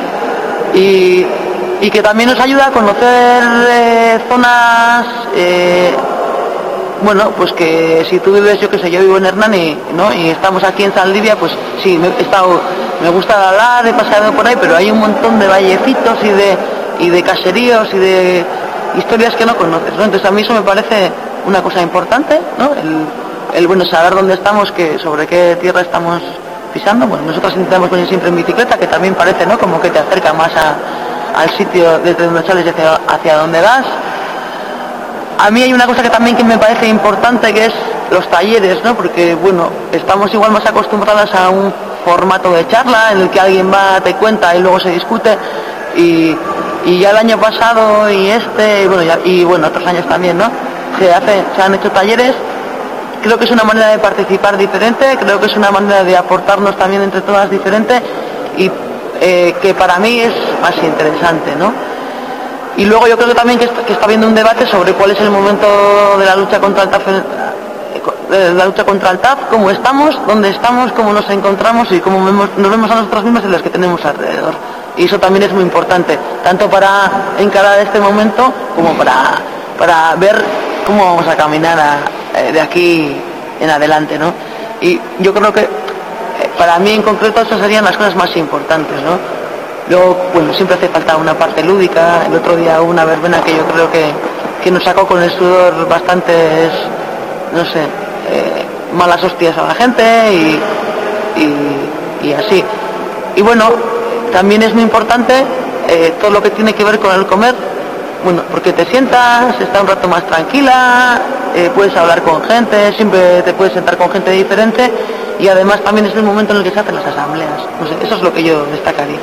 y que también nos ayuda a conocer zonas, bueno, pues que si tú vives, yo vivo en Hernani, ¿no? Y estamos aquí en Zaldivia, pues sí, me gusta hablar, he paseado por ahí, pero hay un montón de vallecitos y de caseríos y de historias que no conoces, ¿no? Entonces a mí eso me parece una cosa importante, ¿no? El bueno, saber dónde estamos, sobre qué tierra estamos pisando. Bueno, nosotros intentamos venir siempre en bicicleta, que también parece, ¿no? Como que te acerca más al sitio desde donde sales y hacia donde vas. A mí hay una cosa que también que me parece importante, que es los talleres, ¿no? Porque, bueno, estamos igual más acostumbradas a un formato de charla en el que alguien va, te cuenta y luego se discute, y ya el año pasado y bueno, otros años también, ¿no? Se han hecho talleres. Creo que es una manera de participar diferente, creo que es una manera de aportarnos también entre todas diferente y que para mí es más interesante, ¿no? Y luego yo creo que también que está habiendo un debate sobre cuál es el momento de la lucha contra el TAF, cómo estamos, dónde estamos, cómo nos encontramos y cómo nos vemos a nosotros mismos y los que tenemos alrededor. Y eso también es muy importante, tanto para encarar este momento como para ver cómo vamos a caminar de aquí en adelante, ¿no? Y yo creo que para mí en concreto esas serían las cosas más importantes, ¿no? Luego, bueno, siempre hace falta una parte lúdica. El otro día hubo una verbena que yo creo que nos sacó con el sudor bastantes, no sé, malas hostias a la gente y así. Y bueno, también es muy importante todo lo que tiene que ver con el comer, bueno, porque te sientas, estás un rato más tranquila, puedes hablar con gente, siempre te puedes sentar con gente diferente y además también es el momento en el que se hacen las asambleas. No sé, eso es lo que yo destacaría.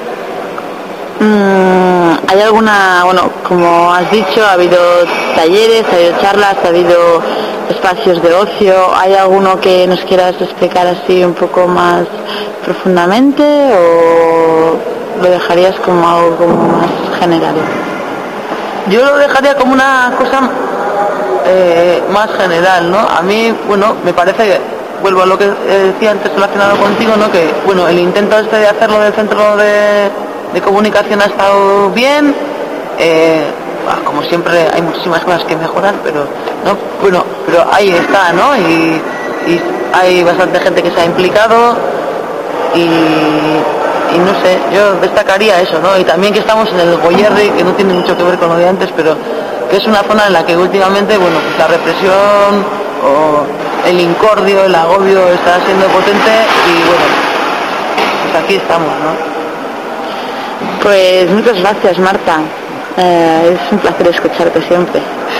¿Hay alguna, bueno, como has dicho, ha habido talleres, ha habido charlas, ha habido espacios de ocio? ¿Hay alguno que nos quieras explicar así un poco más profundamente o lo dejarías como algo como más general?
Yo lo dejaría como una cosa más general, ¿no? A mí, bueno, me parece que, vuelvo a lo que decía antes relacionado contigo, ¿no? Que, bueno, el intento de hacerlo del centro de comunicación ha estado bien, como siempre hay muchísimas cosas que mejorar, pero no, bueno, pero ahí está, ¿no? Y hay bastante gente que se ha implicado y no sé, yo destacaría eso, ¿no? Y también que estamos en el Goierri, que no tiene mucho que ver con lo de antes, pero que es una zona en la que últimamente, bueno, pues la represión o el incordio, el agobio está siendo potente y bueno, pues aquí estamos, ¿no?
Pues muchas gracias, Marta. Es un placer escucharte siempre.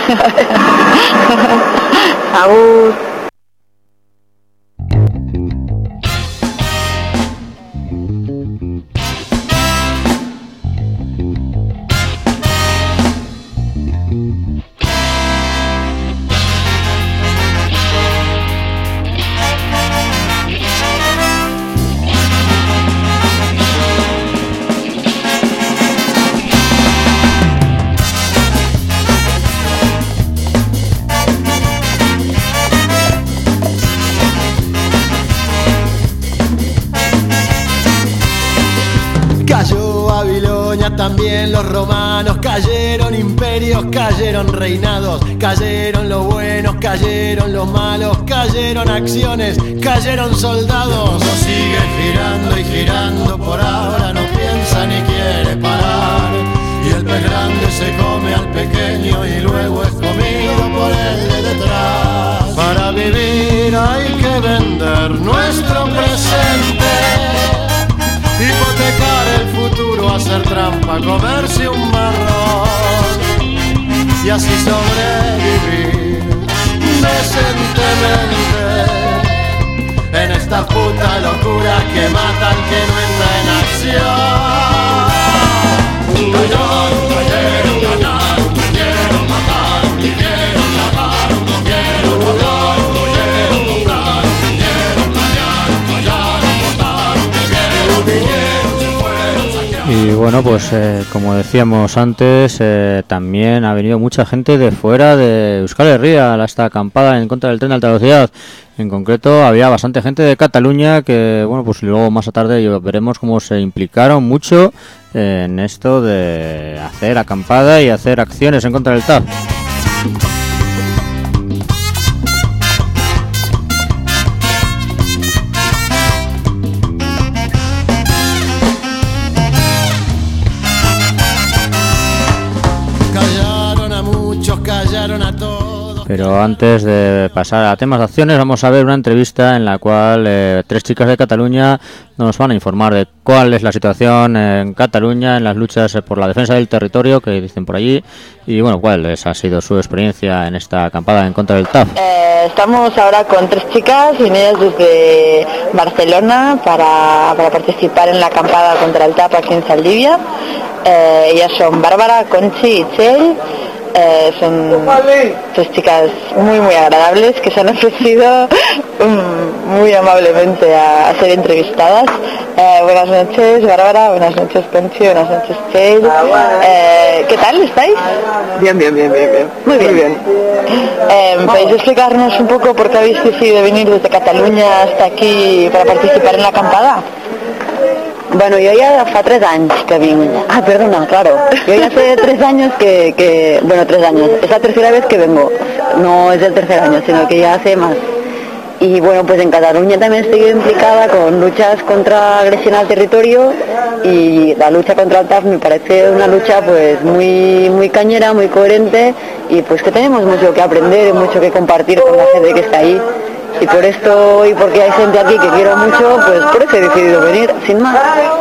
Agur.
También los romanos, cayeron imperios, cayeron reinados, cayeron los buenos, cayeron los malos, cayeron acciones, cayeron soldados. No sigue girando y girando, por ahora no piensa ni quiere parar, y el pez grande se come al pequeño. dueño y luego es comido por el de detrás. Para vivir hay que vender nuestro presente, hipotecar el futuro, hacer trampa, comerse un marrón y así sobrevivir decentemente en esta puta locura que matan, que no entra en acción. Quiero matar, quiero matar, quiero matar, quiero comprar, quiero callar, matar,
Y bueno, pues como decíamos antes, también ha venido mucha gente de fuera de Euskal Herria a esta acampada en contra del tren de alta velocidad. En concreto había bastante gente de Cataluña que, bueno, pues luego más tarde veremos cómo se implicaron mucho en esto de hacer acampada y hacer acciones en contra del TAV.
Callaron a muchos, callaron a todos.
Pero antes de pasar a temas de acciones, vamos a ver una entrevista en la cual 3 chicas de Cataluña nos van a informar de cuál es la situación en Cataluña en las luchas por la defensa del territorio que dicen por allí y bueno, cuál ha sido su experiencia en esta acampada en contra del TAV.
Estamos ahora con 3 chicas venidas desde Barcelona para participar en la acampada contra el TAV aquí en Zaldivia. Ellas son Bárbara, Conchi y Txell. Son 3 chicas muy agradables que se han ofrecido muy amablemente a ser entrevistadas. Buenas noches Bárbara, buenas noches Conchi, buenas noches Txell. ¿Qué tal estáis?
Bien.
Muy bien. ¿Podéis explicarnos un poco por qué habéis decidido venir desde Cataluña hasta aquí para participar en la acampada?
Bueno, jo ja fa 3 anys que vinc.
Ah, perdona, claro.
Yo ya hace 3 años bueno, 3 años. Es la tercera vez que vengo. No es el tercer año, sino que ya hace más. Y bueno, pues en Cataluña también estoy implicada con luchas contra agresión al territorio y la lucha contra el TAV me parece una lucha pues muy cañera, muy coherente y pues que tenemos mucho que aprender y mucho que compartir con la gente que está ahí. Y por esto y porque hay gente aquí que quiero mucho, pues por eso he decidido venir, sin más.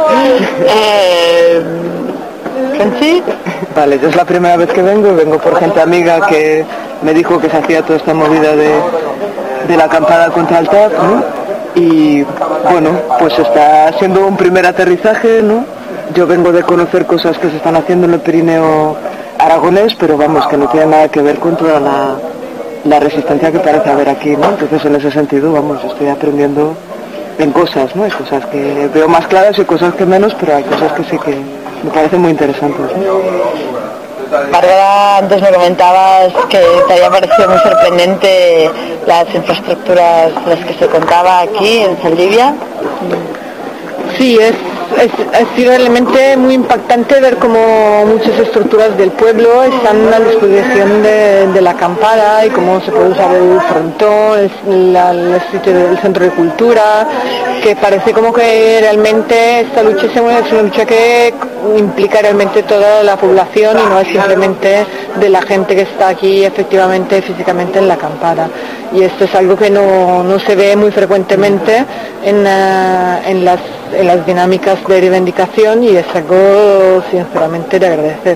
¿Conchi?
Vale, es la primera vez que vengo por gente amiga que me dijo que se hacía toda esta movida de la acampada contra el TAV, ¿no? Y bueno, pues está siendo un primer aterrizaje, ¿no? Yo vengo de conocer cosas que se están haciendo en el Pirineo aragonés, pero vamos, que no tiene nada que ver con toda la resistencia que parece haber aquí, ¿no? Entonces en ese sentido, vamos, estoy aprendiendo en cosas, ¿no? Hay cosas que veo más claras y cosas que menos, pero hay cosas que sí que me parecen muy interesantes, ¿no?
Bárbara, antes me comentabas que te había parecido muy sorprendente las infraestructuras de las que se contaba aquí en Zaldivia.
Sí, ha sido realmente muy impactante ver cómo muchas estructuras del pueblo están a disposición de la acampada y cómo se puede usar el frontón, el sitio del centro de cultura, que parece como que realmente esta lucha es una lucha que implica realmente toda la población y no es simplemente de la gente que está aquí efectivamente, físicamente en la acampada. Y esto es algo que no se ve muy frecuentemente en las dinámicas de reivindicación y es algo sinceramente de agradecer.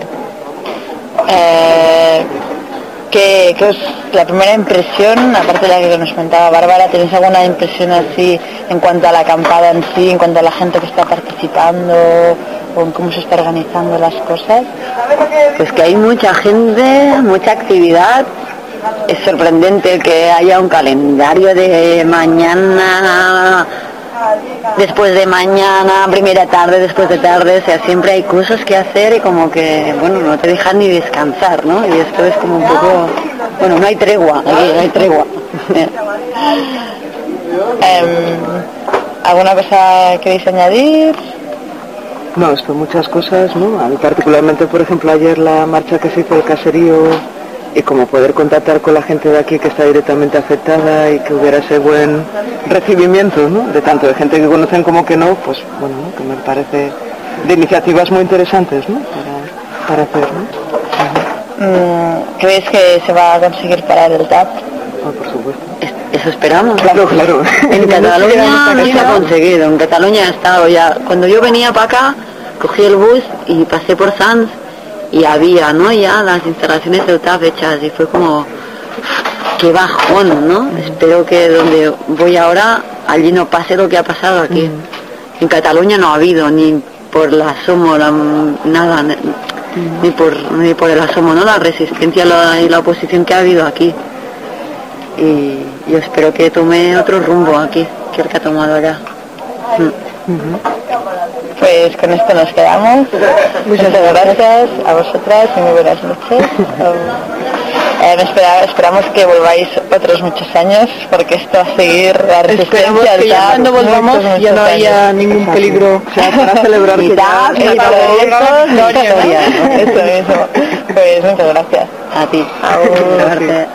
¿Qué es la primera impresión, aparte de la que nos comentaba Bárbara, tenéis alguna impresión así en cuanto a la acampada en sí, en cuanto a la gente que está participando o en cómo se está organizando las cosas?
Pues que hay mucha gente, mucha actividad. Es sorprendente que haya un calendario de mañana, después de mañana, primera tarde, después de tarde, o sea, siempre hay cosas que hacer y como que, bueno, no te dejan ni descansar, ¿no? Y esto es como un poco, bueno, no hay tregua, aquí no hay tregua.
¿Alguna cosa queréis añadir?
No, esto muchas cosas, ¿no? A mí particularmente, por ejemplo, ayer la marcha que se hizo del caserío y como poder contactar con la gente de aquí que está directamente afectada y que hubiera ese buen recibimiento, ¿no? De tanto de gente que conocen como que no, pues bueno, ¿no? Que me parece de iniciativas muy interesantes, ¿no? Para hacer, ¿no?
¿Crees que se va a conseguir parar el TAP?
Por supuesto.
Eso esperamos.
Claro.
En Cataluña no se ha conseguido. En Cataluña ha estado ya. Cuando yo venía para acá, cogí el bus y pasé por Sants y había, ¿no? Ya las instalaciones del TAP hechas y fue como qué bajón, ¿no? Espero que donde voy ahora allí no pase lo que ha pasado aquí. En Cataluña no ha habido ni por el asomo nada, ni por el asomo, ¿no? La resistencia y la oposición que ha habido aquí. Y yo espero que tome otro rumbo aquí que el que ha tomado allá. Pues con esto nos quedamos. Muchas gracias a vosotras y muy buenas noches. Esperamos que volváis otros muchos años, porque esto va a seguir la resistencia al TAP. Cuando volvamos ya no haya ningún peligro para celebrar que ya eso mismo. Pues muchas gracias. A ti. Gracias.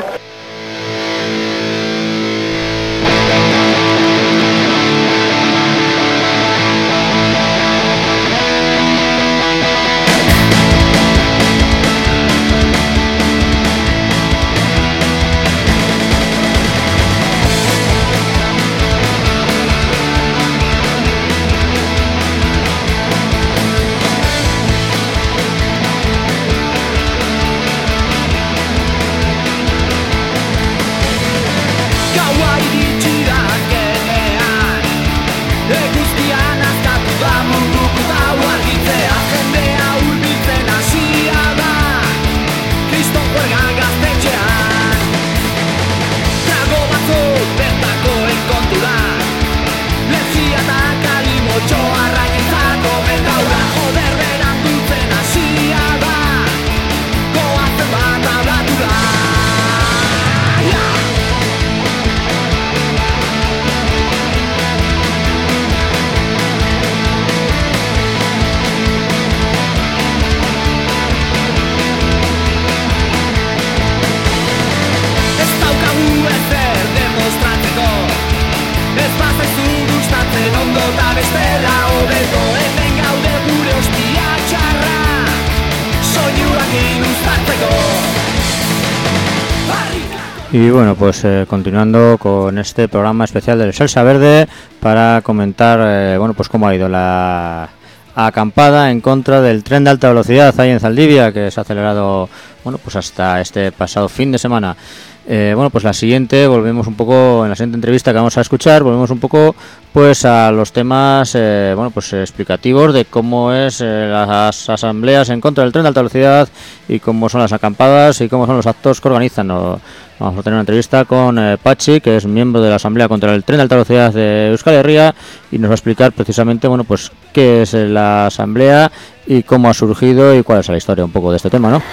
Y bueno, pues continuando con este programa especial del Salsa Verde para comentar bueno, pues cómo ha ido la acampada en contra del tren de alta velocidad ahí en Zaldivia, que se ha celebrado bueno, pues hasta este pasado fin de semana. Bueno, pues la siguiente, volvemos un poco en la siguiente entrevista que vamos a escuchar, volvemos un poco pues a los temas bueno, pues explicativos de cómo es las asambleas en contra del tren de alta velocidad y cómo son las acampadas y cómo son los actos que organizan. Vamos a tener una entrevista con Patxi, que es miembro de la asamblea contra el tren de alta velocidad de Euskal Herria, y nos va a explicar precisamente bueno, pues qué es la asamblea y cómo ha surgido y cuál es la historia un poco de este tema, ¿no?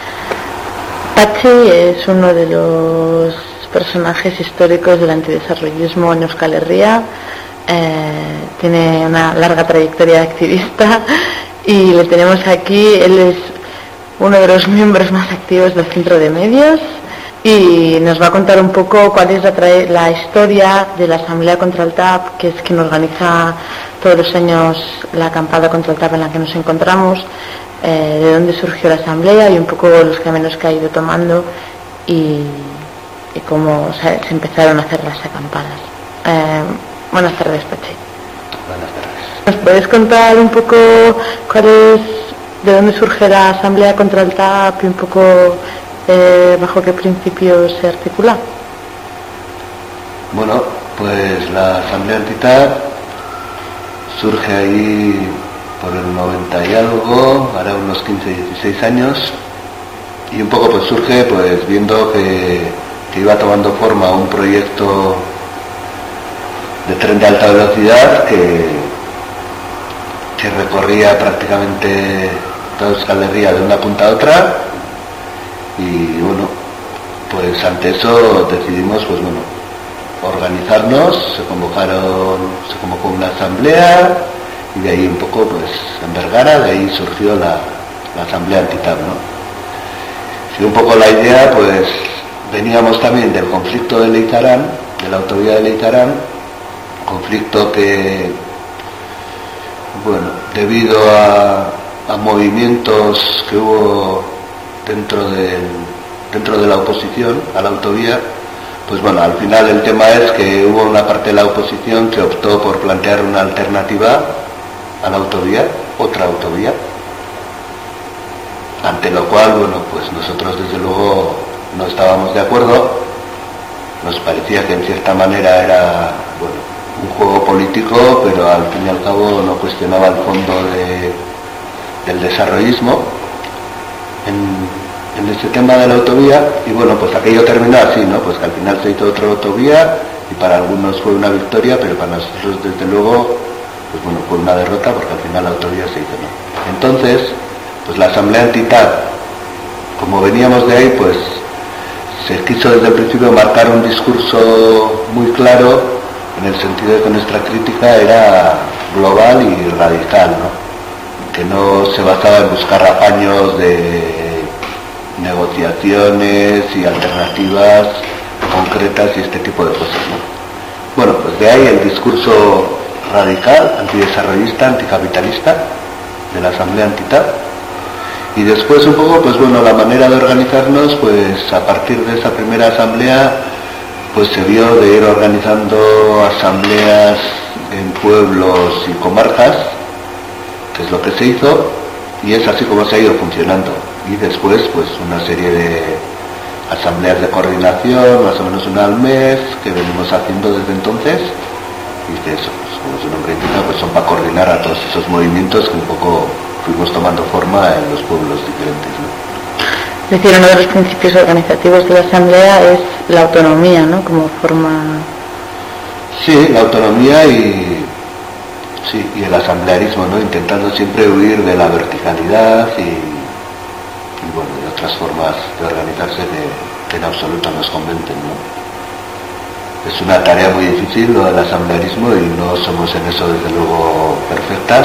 Patxi es uno de los personajes históricos del antidesarrollismo en Euskal Herria. Tiene una larga trayectoria de activista y le tenemos aquí. Él es uno de los miembros más activos del Centro de Medios y nos va a contar un poco cuál es la historia de la Asamblea contra el TAP, que es quien organiza todos los años la acampada contra el TAP en la que nos encontramos. De dónde surgió la asamblea y un poco los caminos que ha ido tomando y cómo se empezaron a hacer las acampadas. Buenas tardes, Patxi.
Buenas tardes.
¿Nos puedes contar un poco de dónde surge la asamblea contra el TAP y un poco bajo qué principios se articula?
Bueno, pues la asamblea anti-TAP surge ahí por el 90 y algo, hará unos 15-16 años, y un poco pues surge pues viendo que iba tomando forma un proyecto de tren de alta velocidad que recorría prácticamente toda Euskal Herria de una punta a otra, y bueno, pues ante eso decidimos pues bueno, organizarnos, se convocó una asamblea, y de ahí un poco pues en Vergara, de ahí surgió la asamblea anti-TAP, ¿no? Y un poco la idea, pues veníamos también del conflicto de Leitarán, de la autovía de Leitarán, conflicto que bueno, debido a movimientos que hubo dentro de la oposición a la autovía, pues bueno, al final el tema es que hubo una parte de la oposición que optó por plantear una alternativa a la autovía, otra autovía, ante lo cual, bueno, pues nosotros desde luego no estábamos de acuerdo. Nos parecía que en cierta manera era, bueno, un juego político, pero al fin y al cabo no cuestionaba el fondo del desarrollismo en este tema de la autovía. Y bueno, pues aquello terminó así, ¿no? Pues que al final se hizo otra autovía y para algunos fue una victoria, pero para nosotros desde luego, pues bueno, fue una derrota, porque al final la autovía se hizo, ¿no? Entonces, pues la asamblea anti-TAP, como veníamos de ahí, pues se quiso desde el principio marcar un discurso muy claro, en el sentido de que nuestra crítica era global y radical, ¿no? Que no se basaba en buscar apaños de negociaciones y alternativas concretas y este tipo de cosas, ¿no? Bueno, pues de ahí el discurso radical, antidesarrollista, anticapitalista de la asamblea anti-TAP. Y después un poco, pues bueno, la manera de organizarnos, pues a partir de esa primera asamblea, pues se vio de ir organizando asambleas en pueblos y comarcas, que es lo que se hizo, y es así como se ha ido funcionando. Y después, pues una serie de asambleas de coordinación, más o menos una al mes, que venimos haciendo desde entonces, y que eso, pues, como su nombre indica, pues son para coordinar a todos esos movimientos que un poco fuimos tomando forma en los pueblos diferentes, ¿no?
Es decir, uno de los principios organizativos de la asamblea es la autonomía, ¿no? Como forma...
Sí, la autonomía y el asamblearismo, ¿no? Intentando siempre huir de la verticalidad y bueno, de otras formas de organizarse que en absoluto nos convencen, ¿no? Es una tarea muy difícil lo del asamblearismo y no somos en eso desde luego perfectas,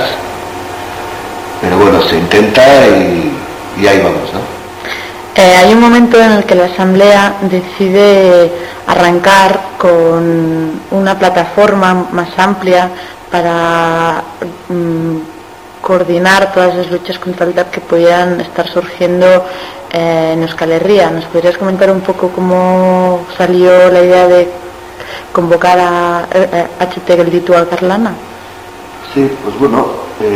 pero bueno, se intenta y ahí vamos, ¿no?
Hay un momento en el que la asamblea decide arrancar con una plataforma más amplia para coordinar todas las luchas contra el TAP que pudieran estar surgiendo en Euskal Herria. ¿Nos podrías comentar un poco cómo salió la idea de convocar a HT Gelditu Elkarlana?
Sí, pues bueno,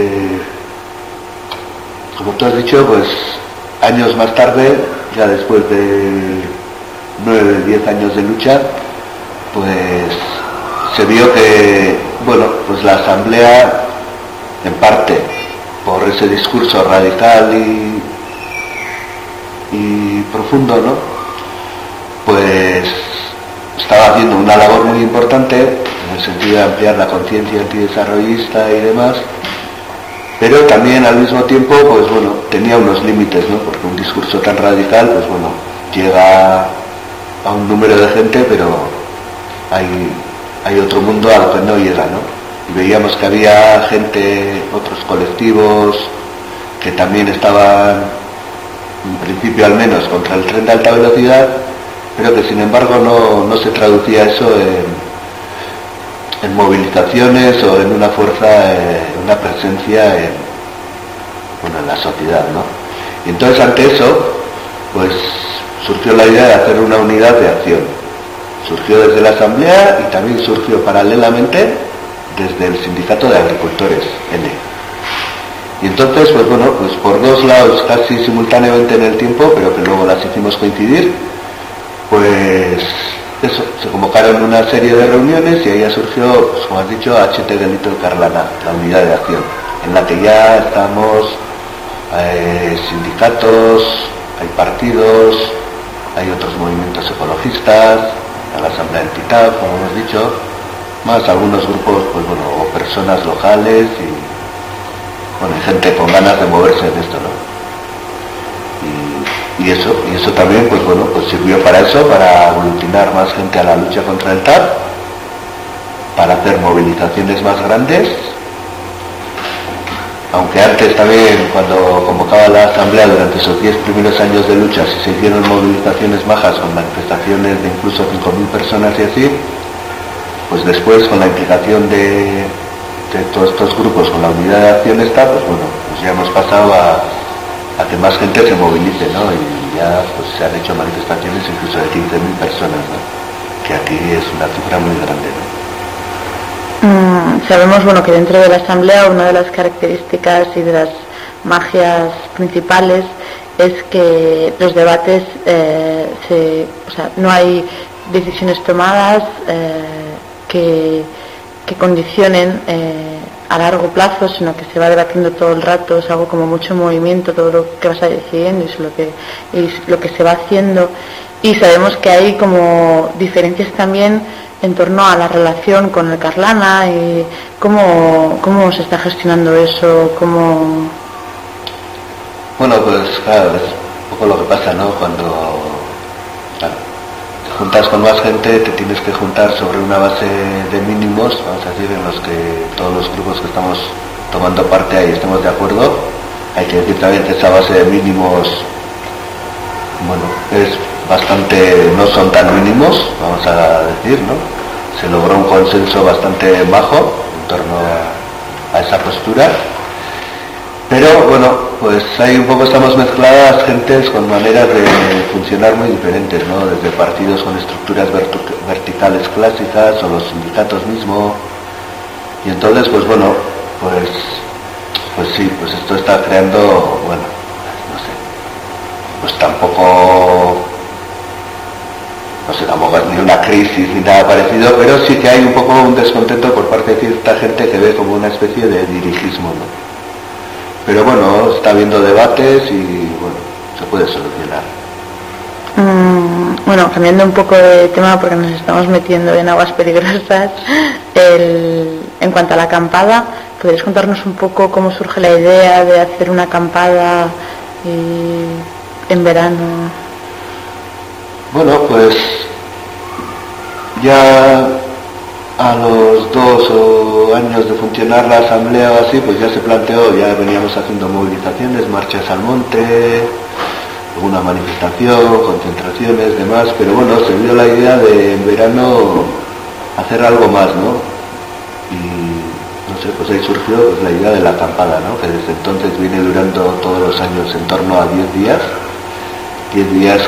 como tú has dicho, pues años más tarde, ya después de 9-10 años de lucha, pues se vio que, bueno, pues la asamblea, en parte por ese discurso radical y profundo, ¿no? Pues estaba haciendo una labor muy importante en el sentido de ampliar la conciencia antidesarrollista y demás, pero también al mismo tiempo, pues bueno, tenía unos límites, ¿no? Porque un discurso tan radical, pues bueno, llega a un número de gente, pero hay otro mundo al que no llega, ¿no? Y veíamos que había gente, otros colectivos, que también estaban, en principio al menos, contra el tren de alta velocidad, pero que sin embargo no se traducía eso en movilizaciones o en una fuerza, una presencia en la sociedad, ¿no? Y entonces ante eso, pues surgió la idea de hacer una unidad de acción. Surgió desde la asamblea y también surgió paralelamente desde el sindicato de agricultores, N. Y entonces, pues bueno, pues por dos lados casi simultáneamente en el tiempo, pero que luego las hicimos coincidir, pues eso, se convocaron una serie de reuniones y ahí ya surgió, pues como has dicho, HT Gelditu Elkarlana, la unidad de acción, en la que ya estamos sindicatos, hay partidos, hay otros movimientos ecologistas, a la asamblea anti-TAP, como hemos dicho, más algunos grupos, pues bueno, o personas locales y bueno, hay gente con ganas de moverse en esto, ¿no? Y eso también, pues bueno, pues sirvió para eso, para aglutinar más gente a la lucha contra el TAP, para hacer movilizaciones más grandes, aunque antes también, cuando convocaba la asamblea durante esos 10 primeros años de lucha, si se hicieron movilizaciones majas con manifestaciones de incluso 5.000 personas y así, pues después con la implicación de todos estos grupos con la unidad de acción esta, pues bueno, pues ya hemos pasado a a que más gente se movilice, ¿no? Y ya pues se han hecho manifestaciones incluso de 15.000 personas, ¿no? Que aquí es una cifra muy grande, ¿no?
Sabemos, bueno, que dentro de la Asamblea una de las características y de las magias principales es que los debates, no hay decisiones tomadas que condicionen a largo plazo, sino que se va debatiendo todo el rato, es algo como mucho movimiento, todo lo que vas decidiendo y lo que se va haciendo. Y sabemos que hay como diferencias también en torno a la relación con el Carlana y cómo se está gestionando eso,
Bueno, pues claro, es un poco lo que pasa, ¿no? Cuando te juntas con más gente, te tienes que juntar sobre una base de mínimos, vamos a decir, en los que todos los grupos que estamos tomando parte ahí estemos de acuerdo. Hay que decir también que esa base de mínimos, bueno, es bastante, no son tan mínimos, vamos a decir, ¿no? Se logró un consenso bastante bajo en torno a esa postura. Pero bueno, pues ahí un poco estamos mezcladas gentes con maneras de funcionar muy diferentes, ¿no? Desde partidos con estructuras verticales clásicas o los sindicatos mismos. Y entonces, pues bueno, pues sí, pues esto está creando, bueno, no sé, pues tampoco es ni una crisis ni nada parecido, pero sí que hay un poco un descontento por parte de cierta gente que ve como una especie de dirigismo, ¿no? Pero bueno, está habiendo debates y bueno, se puede solucionar.
Bueno, cambiando un poco de tema porque nos estamos metiendo en aguas peligrosas, en cuanto a la acampada, ¿podrías contarnos un poco cómo surge la idea de hacer una acampada en verano?
Bueno, pues ya a los 2 años de funcionar la asamblea o así, pues ya se planteó, ya veníamos haciendo movilizaciones, marchas al monte, alguna manifestación, concentraciones, demás, pero bueno, se vio la idea de en verano hacer algo más, ¿no? Y no sé, pues ahí surgió pues, la idea de la acampada, ¿no? Que desde entonces viene durando todos los años en torno a 10 días, 10 días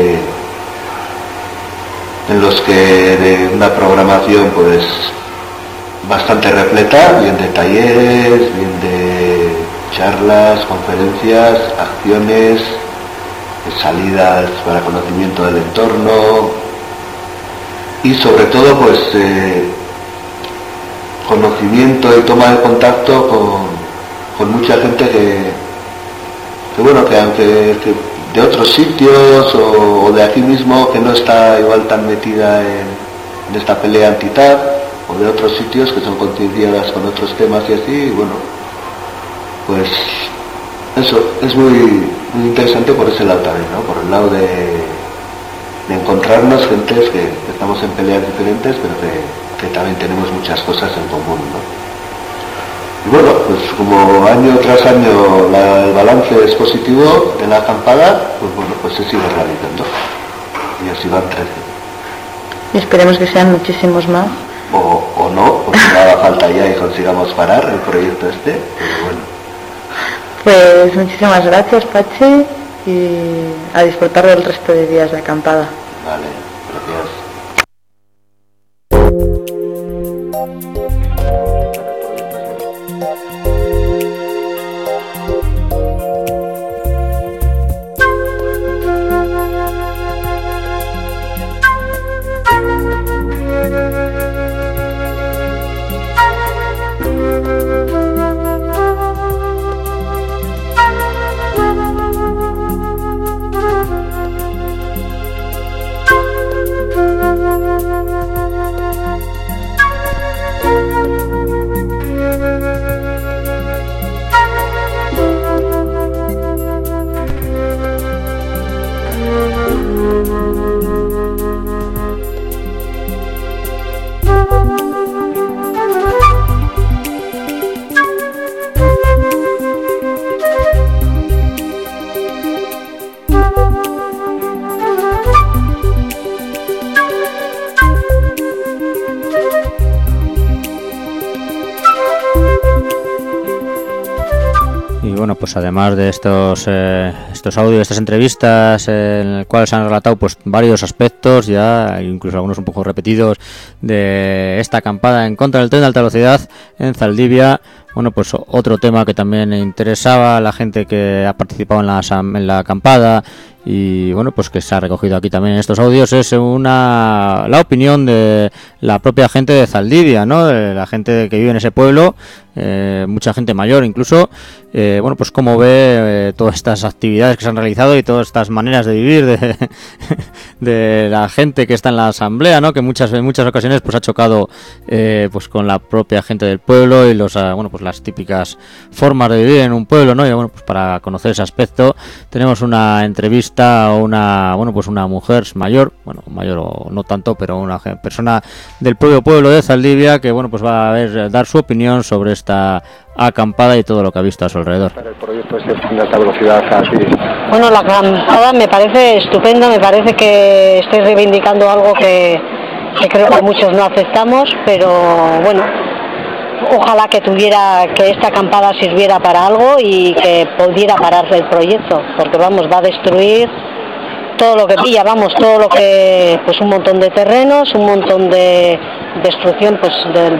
en los que de una programación pues bastante repleta, bien de talleres, bien de charlas, conferencias, acciones, salidas para conocimiento del entorno y sobre todo pues conocimiento y toma de contacto con mucha gente que bueno, que aunque de otros sitios o de aquí mismo, que no está igual tan metida en esta pelea anti-TAP, o de otros sitios que son concienciadas con otros temas y así, y bueno, pues eso es muy interesante por ese lado también, ¿no? Por el lado de encontrarnos gentes que estamos en peleas diferentes, pero que también tenemos muchas cosas en común, ¿no? Y bueno, pues como año tras año el balance es positivo de la acampada, pues bueno, pues se sigue realizando y así van 13.
Y esperemos que sean muchísimos más.
O no, porque no haga falta ya y consigamos parar el proyecto pero bueno.
Pues muchísimas gracias, Pachi, y a disfrutar del resto de días de acampada.
Vale, gracias.
pues además de estos audios, estas entrevistas en el cual se han relatado pues varios aspectos, ya incluso algunos un poco repetidos, de esta acampada en contra del tren de alta velocidad en Zaldivia. Bueno, pues otro tema que también interesaba a la gente que ha participado en la acampada y bueno, pues que se ha recogido aquí también en estos audios es la opinión de la propia gente de Zaldivia, ¿no? De la gente que vive en ese pueblo, mucha gente mayor incluso, bueno, pues cómo ve todas estas actividades que se han realizado y todas estas maneras de vivir de la gente que está en la asamblea, ¿no? Que en muchas ocasiones pues ha chocado pues con la propia gente del pueblo y bueno, pues las típicas formas de vivir en un pueblo, ¿no? Y bueno, pues para conocer ese aspecto tenemos una entrevista a una mujer mayor, bueno, mayor o no tanto, pero una persona del propio pueblo de Zaldivia que bueno, pues va a dar su opinión sobre esta acampada y todo lo que ha visto a su alrededor.
El proyecto de alta velocidad así.
Bueno, la acampada me parece estupenda, me parece que estáis reivindicando algo que creo que muchos no aceptamos, pero bueno, ojalá que esta acampada sirviera para algo y que pudiera parar el proyecto, porque vamos, va a destruir todo lo que pilla, vamos, todo lo que, pues un montón de terrenos, un montón de destrucción pues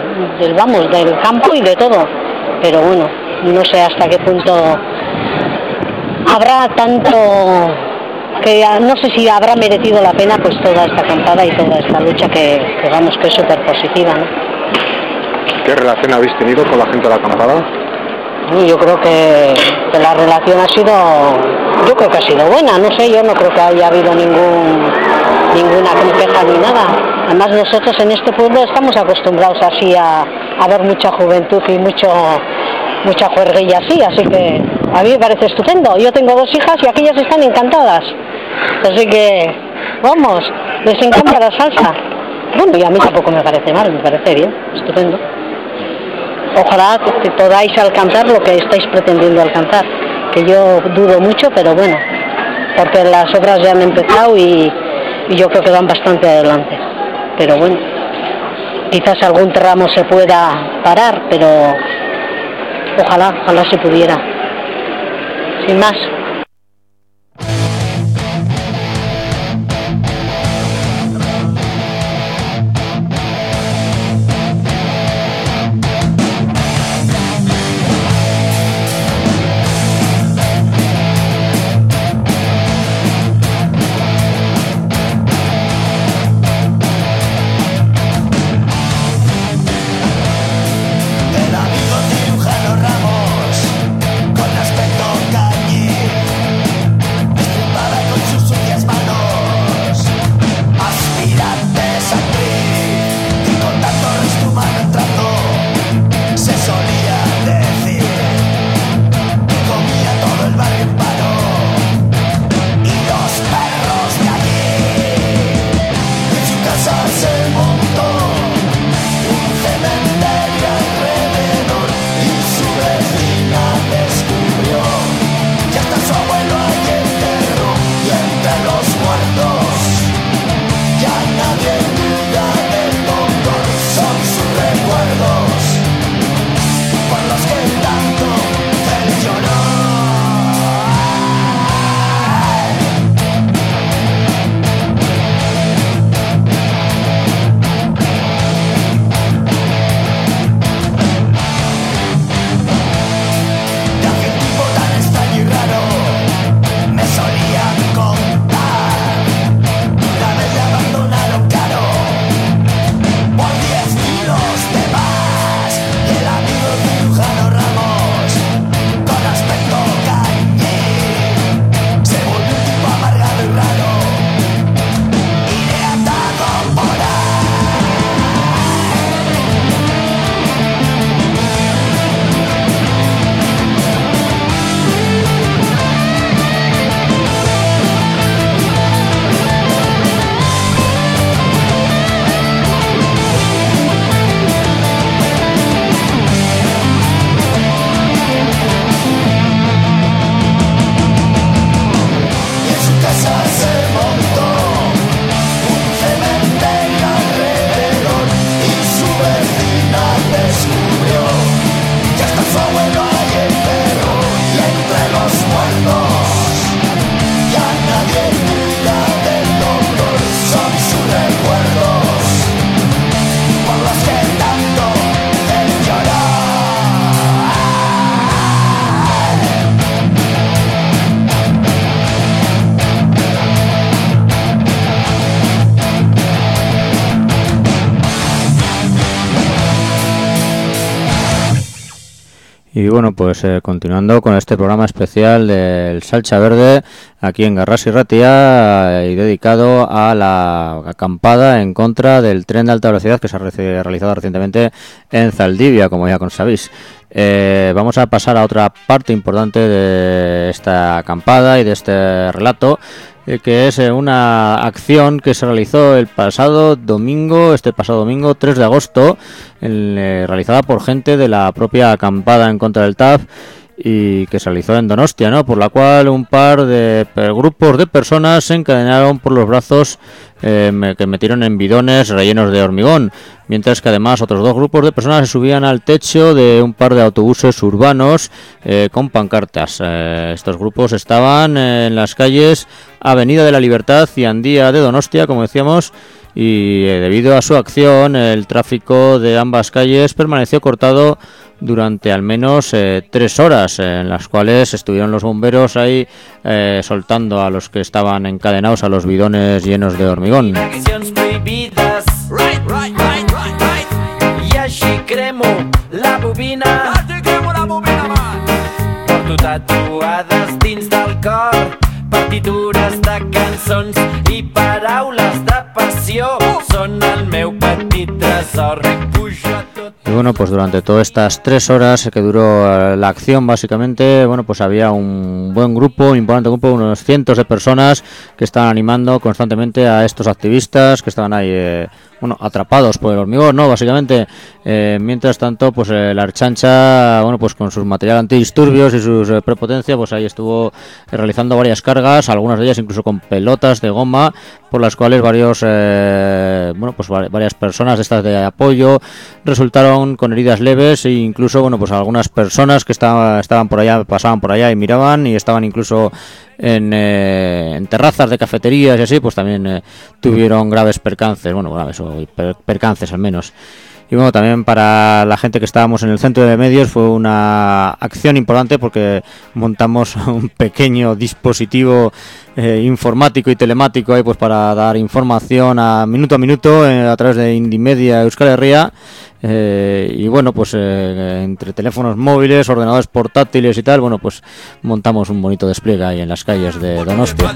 del campo y de todo. Pero bueno, no sé hasta qué punto habrá tanto, que no sé si habrá merecido la pena pues toda esta acampada y toda esta lucha que vamos, que es súper positiva, ¿no?
¿Qué relación habéis tenido con la gente de la acampada?
Yo creo que la relación ha sido buena, no sé, yo no creo que haya habido ninguna queja ni nada. Además nosotros en este pueblo estamos acostumbrados así a ver mucha juventud y mucha juerguilla así que a mí me parece estupendo. Yo tengo 2 hijas y aquellas están encantadas, así que vamos, les encanta la salsa. Bueno, y a mí tampoco me parece mal, me parece bien, estupendo. Ojalá que podáis alcanzar lo que estáis pretendiendo alcanzar, que yo dudo mucho, pero bueno, porque las obras ya han empezado y yo creo que van bastante adelante. Pero bueno, quizás algún tramo se pueda parar, pero ojalá se pudiera. Sin más.
El amigo cirujano Ramos, con aspecto cañí.
Y bueno, pues continuando con este programa especial del Salcha Verde aquí en Garrás y Ratia y dedicado a la acampada en contra del tren de alta velocidad que se ha realizado recientemente en Zaldivia, como ya sabéis. Vamos a pasar a otra parte importante de esta acampada y de este relato, que es una acción que se realizó el pasado domingo 3 de agosto, realizada por gente de la propia acampada en contra del TAF y que se realizó en Donostia, ¿no? Por la cual un par de grupos de personas se encadenaron por los brazos que metieron en bidones rellenos de hormigón, mientras que además otros dos grupos de personas se subían al techo de un par de autobuses urbanos con pancartas. Estos grupos estaban en las calles Avenida de la Libertad y Andía de Donostia, como decíamos, y debido a su acción el tráfico de ambas calles permaneció cortado durante al menos 3 horas, en las cuales estuvieron los bomberos ahí soltando a los que estaban encadenados a los bidones llenos de hormigón.
Partitures de cançons i paraules de passió són el meu petit tresor.
Y bueno, pues durante todas estas 3 horas que duró la acción, básicamente, bueno, pues había un buen grupo, un importante grupo, unos cientos de personas que estaban animando constantemente a estos activistas que estaban ahí, atrapados por el hormigón, ¿no? Básicamente, mientras tanto, pues la Ertzaintza, bueno, pues con sus material antidisturbios y sus prepotencia, pues ahí estuvo realizando varias cargas, algunas de ellas incluso con pelotas de goma, por las cuales varias personas de estas de apoyo resultaron con heridas leves, e incluso, bueno, pues algunas personas que estaban por allá, pasaban por allá y miraban, y estaban incluso en terrazas de cafeterías y así, pues también tuvieron graves percances, percances al menos. Y bueno, también para la gente que estábamos en el centro de medios fue una acción importante porque montamos un pequeño dispositivo informático y telemático ahí, pues para dar información a minuto a través de Indimedia Euskal Herria. Y bueno, pues entre teléfonos móviles, ordenadores portátiles y tal, bueno, pues montamos un bonito despliegue ahí en las calles de Donostia.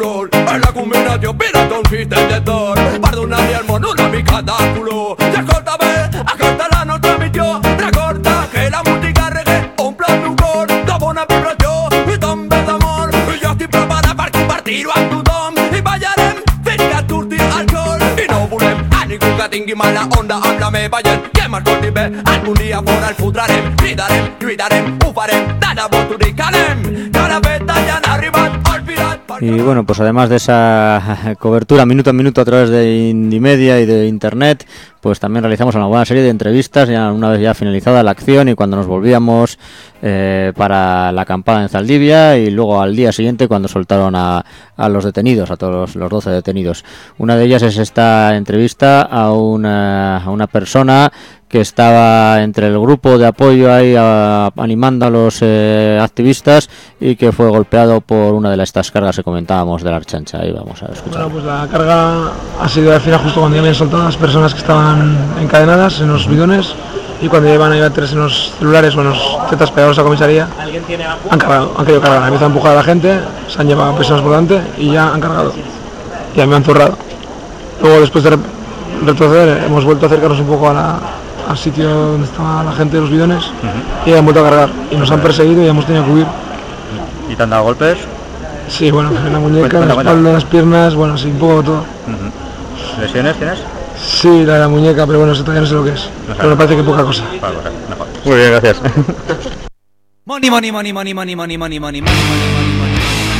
Que tingui mala onda amb la meva gent, que m'escolti bé, algun dia fora el fotrarem, cridarem, lluitarem, ho farem, de debò t'ho dic, anem, que la feta ja han arribat, el pirat.
Y bueno, pues además de esa cobertura minuto a minuto a través de Indimedia y de Internet, pues también realizamos una buena serie de entrevistas ya una vez ya finalizada la acción y cuando nos volvíamos para la acampada en Zaldivia, y luego al día siguiente cuando soltaron a los detenidos, a todos los 12 detenidos. Una de ellas es esta entrevista a una persona que estaba entre el grupo de apoyo ahí animando a los activistas y que fue golpeado por una de estas cargas que comentábamos de la Ertzaintza. Ahí vamos a escuchar.
Bueno, pues la carga ha sido al final justo cuando ya habían soltado a las personas que estaban encadenadas en los bidones, y cuando llevan ahí 3 en los celulares o en los tetas pegados a comisaría, han querido cargar, han empezado a empujar a la gente, se han llevado a personas por delante y ya han cargado, y a mí me han zurrado. Luego, después de retroceder, hemos vuelto a acercarnos un poco al sitio donde estaba la gente de los bidones, y han vuelto a cargar y nos han perseguido y hemos tenido que huir.
¿Y te han dado golpes?
Sí, bueno, en la muñeca, en la espalda, en las piernas, bueno, sí, un poco todo.
¿Lesiones tienes?
Sí, la de la muñeca, pero bueno, eso todavía no sé lo que es. Pero me parece que poca cosa.
Vale, mejor. Muy bien, gracias.
Money, money, money, money, money, money, money, money, money, money, money.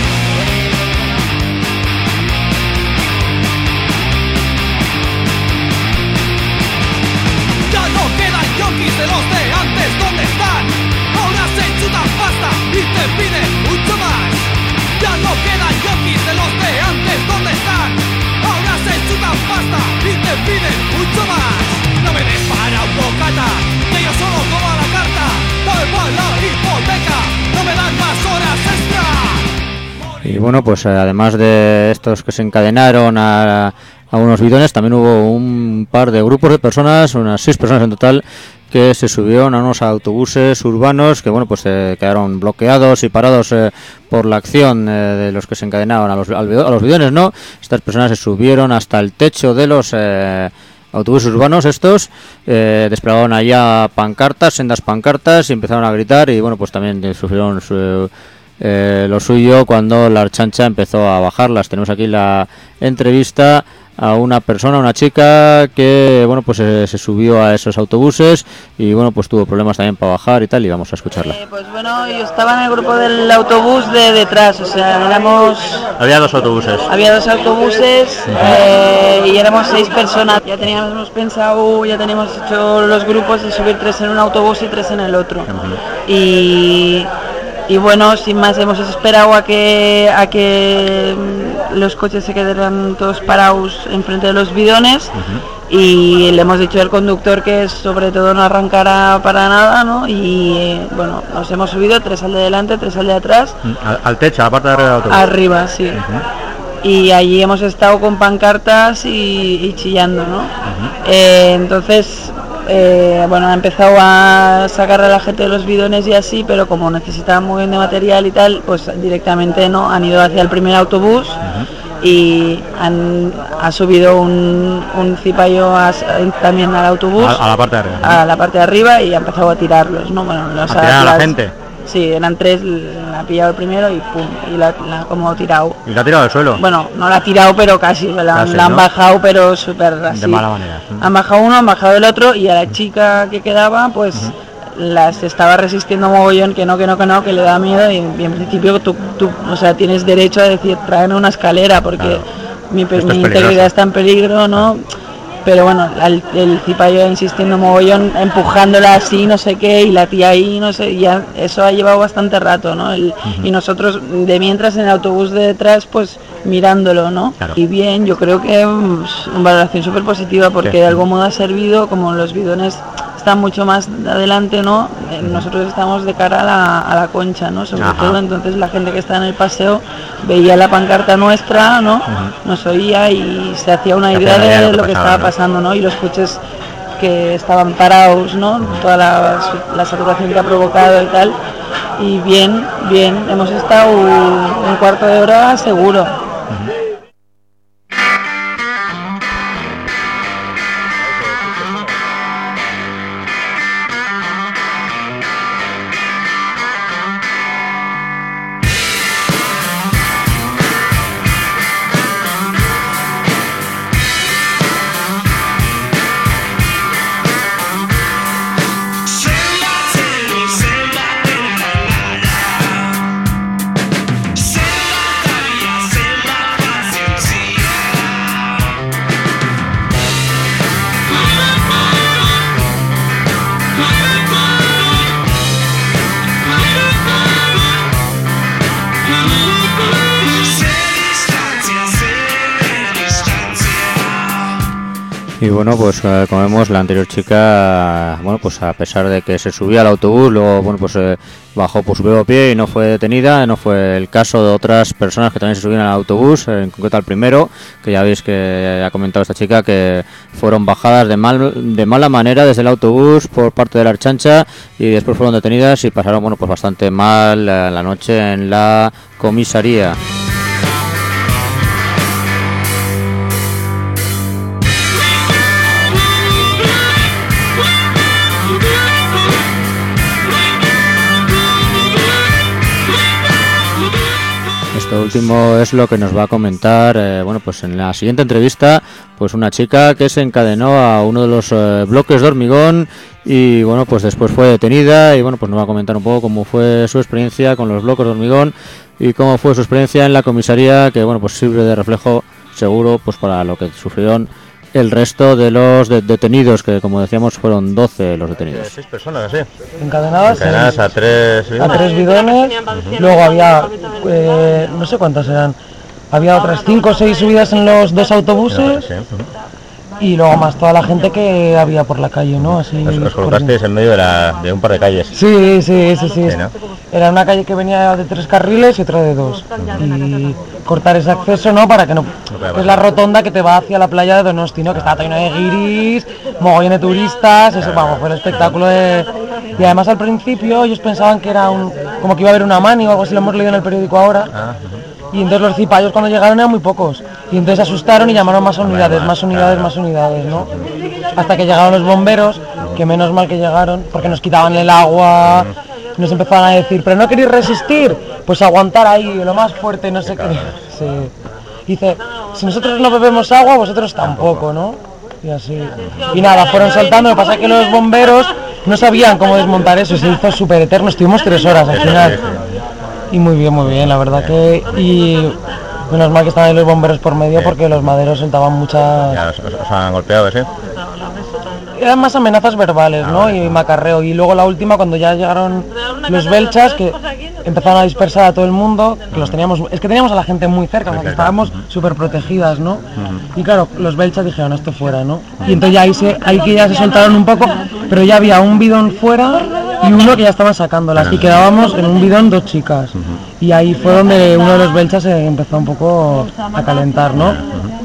Ya no quedan jockeys de los de antes, ¿dónde están? Ahora se chutan pasta y te piden mucho más. Ya no quedan jockeys de los de antes, ¿dónde están? Ahora se chutan pasta y te piden mucho más. No me des para un bocata, que yo solo como a la carta. Dame por la hipoteca, no me dan más horas extra.
Y bueno, pues además de estos que se encadenaron a unos bidones. También hubo un par de grupos de personas, unas 6 personas en total, que se subieron a unos autobuses urbanos que bueno, pues quedaron bloqueados y parados por la acción de los que se encadenaban a los bidones, ¿no? Estas personas se subieron hasta el techo de los autobuses urbanos estos, desplegaron allá pancartas, sendas pancartas, y empezaron a gritar, y bueno, pues también sufrieron lo suyo cuando la Ertzaintza empezó a bajarlas. Tenemos aquí la entrevista a una persona, una chica que bueno, pues se subió a esos autobuses y bueno, pues tuvo problemas también para bajar y tal, y vamos a escucharla.
Pues bueno, yo estaba en el grupo del autobús de detrás, o sea, éramos...
Había 2 autobuses.
Había 2 autobuses y éramos 6 personas. Ya teníamos pensado, ya teníamos hecho los grupos de subir 3 en un autobús y 3 en el otro. Y bueno, sin más, hemos esperado a que los coches se quedaran todos parados enfrente de los bidones, y le hemos dicho al conductor que sobre todo no arrancara para nada, ¿no? Y bueno, nos hemos subido, 3 al de delante, 3 al de atrás.
Al techo, a la parte de arriba del autobús.
Arriba, sí. Y allí hemos estado con pancartas y chillando, ¿no? Entonces... bueno, ha empezado a sacar a la gente de los bidones y así, pero como necesitaban muy bien de material y tal, pues directamente no han ido hacia el primer autobús y ha subido un cipayo también al autobús,
a la parte de arriba,
a la parte de arriba, y ha empezado a tirarlos, ¿no? Bueno,
¿a tirar a la gente?
Sí, eran 3, la ha pillado el primero y pum, y la ha como tirado.
¿Y la ha tirado al suelo?
Bueno, no la ha tirado, pero casi, la han bajado, pero súper así.
De mala manera.
Han bajado uno, han bajado el otro, y a la chica que quedaba, pues las estaba resistiendo mogollón, que no, que le da miedo, y en principio tú o sea, tienes derecho a decir, tráeme una escalera, porque mi integridad está en peligro, ¿no? Pero bueno, el cipayo insistiendo mogollón, empujándola así, no sé qué, y la tía ahí, no sé, ya eso ha llevado bastante rato, ¿no? Y nosotros, de mientras, en el autobús de detrás, pues mirándolo, ¿no? Claro. Y bien, yo creo que una valoración súper positiva, porque de algún modo ha servido, como los bidones están mucho más adelante, ¿no? Nosotros estamos de cara a la concha, ¿no? Sobre todo, entonces la gente que está en el paseo veía la pancarta nuestra, ¿no? Nos oía y se hacía una idea de lo que estaba pasando, ¿no? Y los coches que estaban parados, ¿no? Toda la saturación que ha provocado y tal. Y bien, hemos estado un cuarto de hora seguro.
Y bueno, pues como vemos, la anterior chica, bueno, pues a pesar de que se subía al autobús, luego bueno, pues bajó por su propio pie y no fue detenida. No fue el caso de otras personas que también se subieron al autobús, en concreto al primero, que ya veis que ha comentado esta chica que fueron bajadas de mala manera desde el autobús por parte de la Ertzaintza, y después fueron detenidas y pasaron, bueno, pues bastante mal la noche en la comisaría. Esto último es lo que nos va a comentar, bueno, pues en la siguiente entrevista, pues una chica que se encadenó a uno de los bloques de hormigón y bueno, pues después fue detenida, y bueno, pues nos va a comentar un poco cómo fue su experiencia con los bloques de hormigón y cómo fue su experiencia en la comisaría, que bueno, pues sirve de reflejo seguro pues para lo que sufrieron el resto de los detenidos, que como decíamos fueron 12 los detenidos.
6 personas, sí.
Encadenadas
a 3 bidones.
A 3 bidones. Luego había, no sé cuántas eran, había otras 5 o 6 subidas en los 2 autobuses.
y luego más toda la gente que había por la calle, ¿no? Así.
Os colocasteis en medio de un par de calles.
Sí.
¿no?
Era una calle que venía de 3 carriles y otra de 2. Y cortar ese acceso, ¿no? Para que no... Es la rotonda que te va hacia la playa de Donosti, ¿no? Que está lleno de guiris, mogollón de turistas, eso, vamos, fue el espectáculo de... Y además al principio ellos pensaban que era como que iba a haber una mani o algo así, lo hemos leído en el periódico ahora. Y entonces los cipayos cuando llegaron eran muy pocos. Y entonces se asustaron y llamaron más unidades, ¿no? Hasta que llegaron los bomberos, que menos mal que llegaron, porque nos quitaban el agua, nos empezaban a decir, pero no queréis resistir, pues aguantar ahí, lo más fuerte, no sé qué. Sí. Dice, si nosotros no bebemos agua, vosotros tampoco, ¿no? Y así. Y nada, fueron saltando, lo que pasa es que los bomberos no sabían cómo desmontar eso, se hizo súper eterno, estuvimos 3 horas al final. Y muy bien, la verdad que... Y menos mal que estaban ahí los bomberos por medio porque los maderos soltaban muchas...
Ya, os han golpeado, ¿sí?
Eran más amenazas verbales, ¿no? Y macarreo. Y luego la última, cuando ya llegaron los belchas, que empezaron a dispersar a todo el mundo, que los teníamos... Es que teníamos a la gente muy cerca, o sea, que estábamos súper protegidas, ¿no? Y claro, los belchas dijeron, esto fuera, ¿no? Y entonces ya ahí que ya se soltaron un poco, pero ya había un bidón fuera y uno que ya estaban sacándolas. Y quedábamos en un bidón 2 chicas. Y ahí fue donde uno de los belchas se empezó un poco a calentar, ¿no?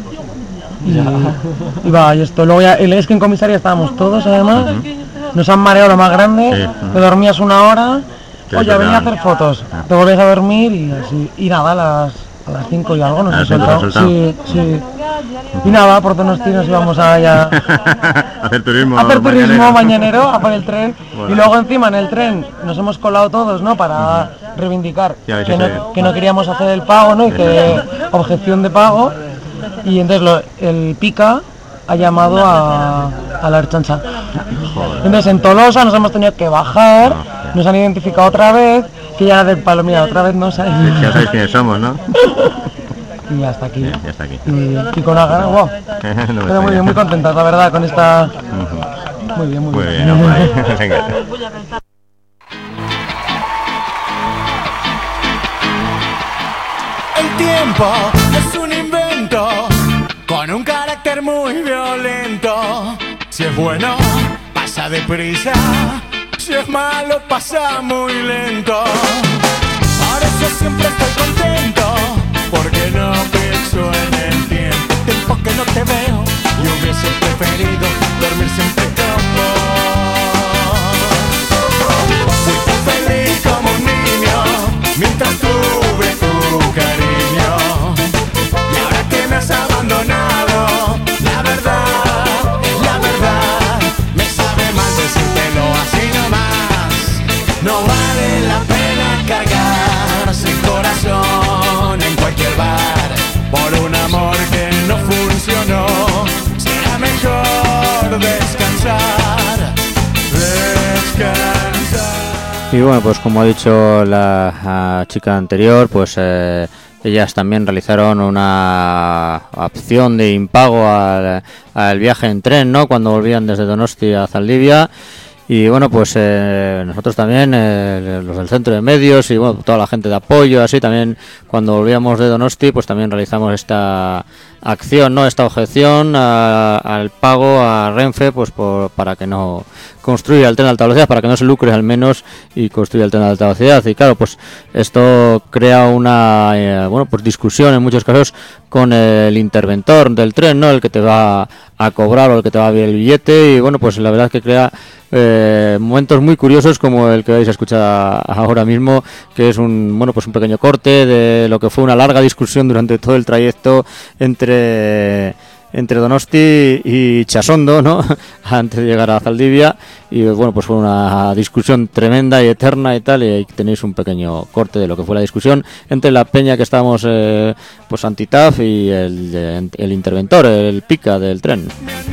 Y esto, luego ya, es que en comisaría estábamos todos además, nos han mareado lo más grande, te dormías 1 hora, oye, venía a hacer fotos, te volvías a dormir y así, y nada, a las 5 y algo nos han soltado. Sí. Y nada, por Donosti nos íbamos allá
a hacer turismo
mañanero, a por el tren, y luego encima en el tren nos hemos colado todos, ¿no? Para reivindicar que no queríamos hacer el pago, ¿no? Y que objeción de pago. Y entonces el Pica ha llamado a la Ertzaintza. Entonces en Tolosa nos hemos tenido que bajar, nos han identificado otra vez, que ya del palo, mira, otra vez no sabéis.
Ya sabéis quiénes somos, ¿no?
Y hasta aquí.
Ya está aquí.
Y con la gana, wow. Pero muy bien, muy contentas, la verdad, con esta... Muy bien.
Venga.
El tiempo es un invento con un carácter muy violento. Si es bueno, pasa deprisa. Si es malo, pasa muy lento. Por eso siempre estoy contento, porque no pienso en el tiempo que no te veo. Y hubiese preferido dormir siempre con vos. Fui tan feliz como un niño mientras tuve tu cariño. Y ahora que me has abandonado, la verdad, me sabe mal decírtelo así nomás. No vale la pena cargarse el corazón en cualquier bar por un amor que no funcionó. Será mejor descansar.
Y bueno, pues como ha dicho la chica anterior, pues ellas también realizaron una opción de impago al viaje en tren, ¿no? Cuando volvían desde Donosti a Zaldivia. Y bueno, pues nosotros también, los del centro de medios y bueno, toda la gente de apoyo, así también cuando volvíamos de Donosti, pues también realizamos esta acción, ¿no? Esta objeción al pago a Renfe, pues para que no construya el tren de alta velocidad, para que no se lucre al menos y construya el tren de alta velocidad. Y claro, pues esto crea una pues discusión en muchos casos con el interventor del tren, ¿no? El que te va a cobrar o el que te va a ver el billete. Y bueno, pues la verdad es que crea momentos muy curiosos como el que vais a escuchar ahora mismo, que es un pequeño corte de lo que fue una larga discusión durante todo el trayecto entre Donosti y Chasondo, ¿no? Antes de llegar a Zaldivia. Y bueno, pues fue una discusión tremenda y eterna y tal, y ahí tenéis un pequeño corte de lo que fue la discusión entre la peña que estábamos pues anti-TAF y el interventor, el Pica del tren.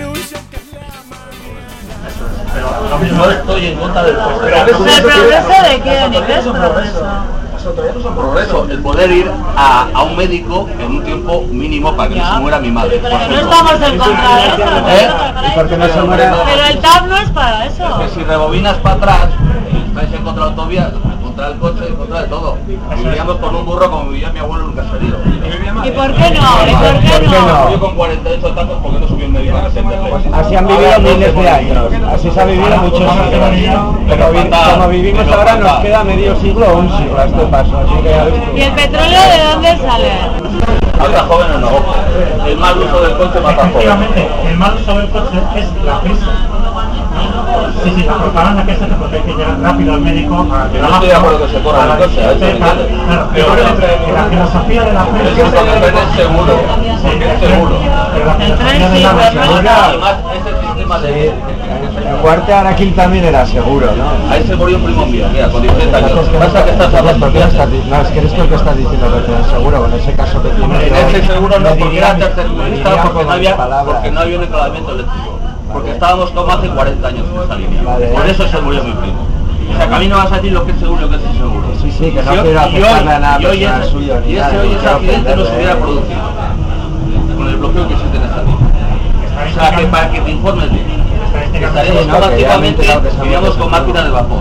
Ahora mismo estoy en contra del progreso.
¿El progreso de qué? ¿Ni qué es progreso?
Progreso, el poder ir a un médico en un tiempo mínimo para que no se muera mi madre.
Pero no estamos en contra de eso. Pero el TAP no es para eso.
Es que si rebobinas para atrás, estáis en contra de la autovía, en contra del coche, en contra de todo. Viviríamos con un burro como vivía mi abuelo en un caserío.
¿Y por qué no? ¿Y por qué no?
Yo con 48 tacos, ¿por qué no subió un médico a atenderle?
Así han vivido miles de años, así se ha vivido muchos siglos. Pero como vivimos ahora nos queda medio siglo o un siglo a este paso, así que ya ves tú.
¿Y el petróleo de dónde sale?
Mata jóvenes no. El mal uso del coche mata jóvenes.
Efectivamente, el mal uso del coche es la prisa. Sí, la propaganda que se hace porque hay que llegar rápido al médico.
Yo no estoy de acuerdo que se corra el coche,
claro, pero la filosofía de la prensa
es seguro, porque es seguro.
Pero la filosofía de la prensa
además es el sistema de...
El cuarto Araquil también era seguro, ¿no?
Ahí se murió un primo mío, mira, con 17 años. Pasa que estás hablando...
No, es que eres tú el que estás diciendo que tienes seguro, con ese caso que tienes...
En ese seguro no, porque era tercermundista, porque no había un enclavamiento eléctrico. Porque estábamos como hace 40 años en esa línea. Por eso se murió mi primo. O sea, que a mí no vas a decir lo que es seguro y lo que es inseguro.
Sí, que no quiero afectarle a nada personal suyo ni nada.
Hoy ese accidente no se hubiera producido. Con el bloqueo que existe en esa línea. O sea, que para que te informes bien. Estaríamos como antiguamente, vivíamos con máquinas de vapor.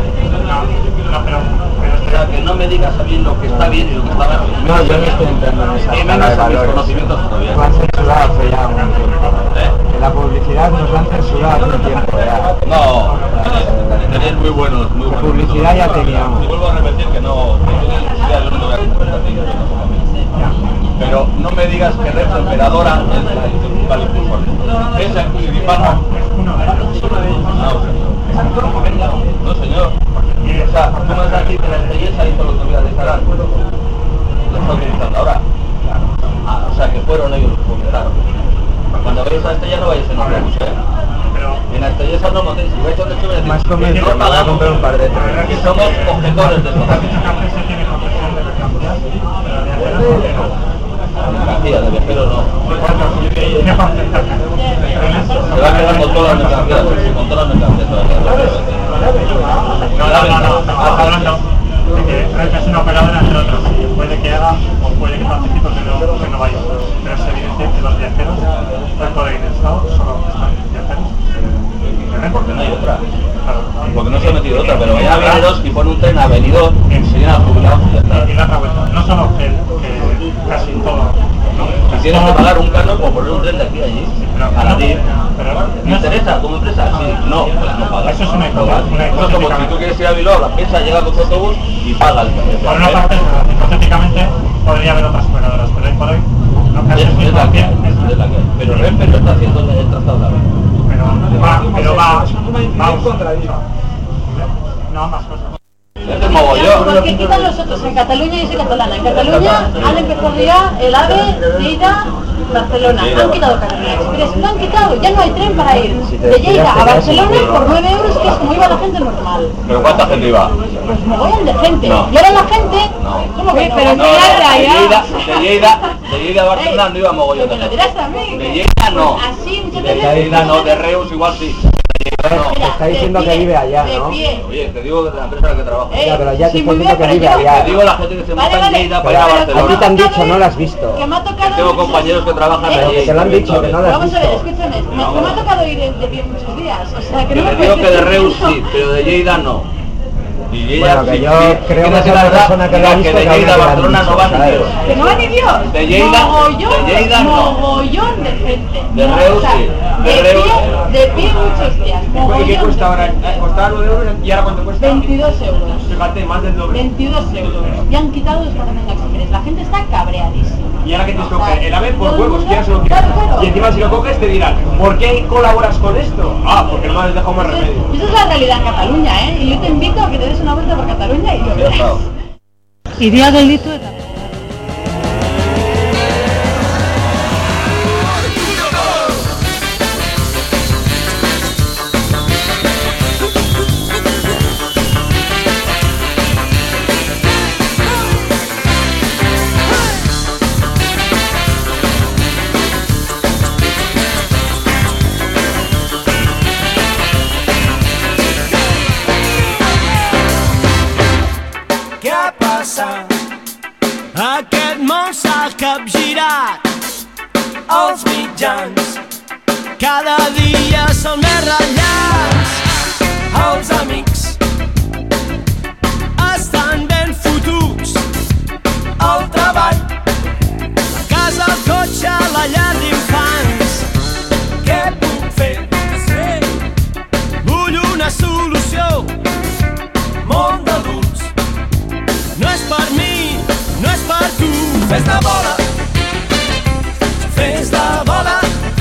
O sea, que no me digas a mí lo que está bien y lo que está mal.
No, yo no estoy entrando en esa escala de valores.
Conocimientos todavía.
Lo han censurado hace ya un tiempo. Que la publicidad nos la han censurado hace un tiempo ya.
No, tenéis muy buenos, muy buenos.
Publicidad ya teníamos.
Y vuelvo a repetir que no, yo no te voy a comprar a ti. Pero no me digas que Renfe Emperadora es la principal impulsor. ¿Es el principal? No, señor. O sea, tú me vas a decir que la estrelleza hizo lo que voy a declarar. Lo está utilizando ahora. O sea, que fueron ellos los que publicaron. Cuando veis a la estrella no vais en autobús, En la estrella no montéis. Si vais a otro chévere,
más convencido, me voy a comprar un par de trenes.
Que somos objetores de esto. Mercancía, de viajeros no. Se va a quedar con todas las mercancías, con todas las mercancías.
No, estamos hablando de que Renfe es una operadora entre otros, y puede que haga o puede que participe que no vaya, pero es evidente que los viajeros están por ahí en el estado, solo están viajeros.
Porque no hay otra. Porque no se ha metido otra, pero vaya a Avenidos y pone un tren a Avenidos y se llena jubilados y ya está.
Y la otra vuelta, no solo que casi todo.
Si tienes que pagar un canon por poner un tren de aquí a allí, a la DIF, ¿me interesa como empresa? Sí, no, pues no pagas.
Eso es una
Eso es como si tú quieres ir a Bilbao, la piensa, llega con tu autobús y paga el tren.
Por una parte, hipotéticamente, podría haber otras operadoras, pero hoy por hoy, no casi es la que hay.
Pero Renfe no está haciendo el trazado de la red.
Pero va no, más cosas.
¿Por qué quitan los otros en Cataluña y soy catalana? En Cataluña han empezado ya el AVE, Lleida, Barcelona. Han quitado Cataluña Express, lo han quitado, ya no hay tren para ir de Lleida a Barcelona por 9 euros, que es como iba la gente normal.
¿Pero cuánta gente iba?
Pues mogollón de gente.
No.
Y ahora la gente, ¿cómo que no? Pero
no, de Lleida a Barcelona no iba mogollón de gente. De Lleida no.
Así, muchas
De
veces.
Lleida no, de Reus igual sí.
Te está diciendo que vive allá, ¿no?
Oye, te digo de la empresa en la que trabajo.
Ya, pero ya te está diciendo que vive allá.
Te digo la gente que se monta en Lleida para ir a Barcelona.
A ti te han dicho, no lo has visto.
Que me ha tocado.
Tengo compañeros que trabajan allí.
Que te lo han dicho, que no lo has
Vamos a ver,
visto.
escúchame, me ha tocado ir de pie muchos días, o sea que
Yo
no me
te digo
puedes
que de
decir
Reus
que no.
sí, pero de Lleida no. Y Lleida,
Bueno, que yo
que
creo que es la persona que lo ha visto
de Lleida a Barcelona no va ni Dios.
Que no va ni Dios.
De Lleida,
Mogollón de gente.
De Reus sí.
De pie muchos días.
¿Y qué cuesta ahora? Costaba 9 euros y ahora cuánto cuesta?
22 euros.
Fíjate, más del doble.
22 euros. Y han quitado los Cataluña Express. La gente está cabreadísima.
Y ahora que te coge el AVE por huevos, quieras o no
Claro,
quieras.
claro.
Y encima si lo coges te dirán, ¿por qué colaboras con esto? Ah, porque no me has dejado más remedio.
Esa es la realidad en Cataluña, ¿eh? Y yo te invito a que te des una vuelta por Cataluña y lo verás.
Y día del litro de tapón.
Què passa? Aquest món s'ha capgirat. Els mitjans cada dia són més ratllats. Els amics estan ben fotuts. El treball, la casa Fes-la bola, fes-la bola,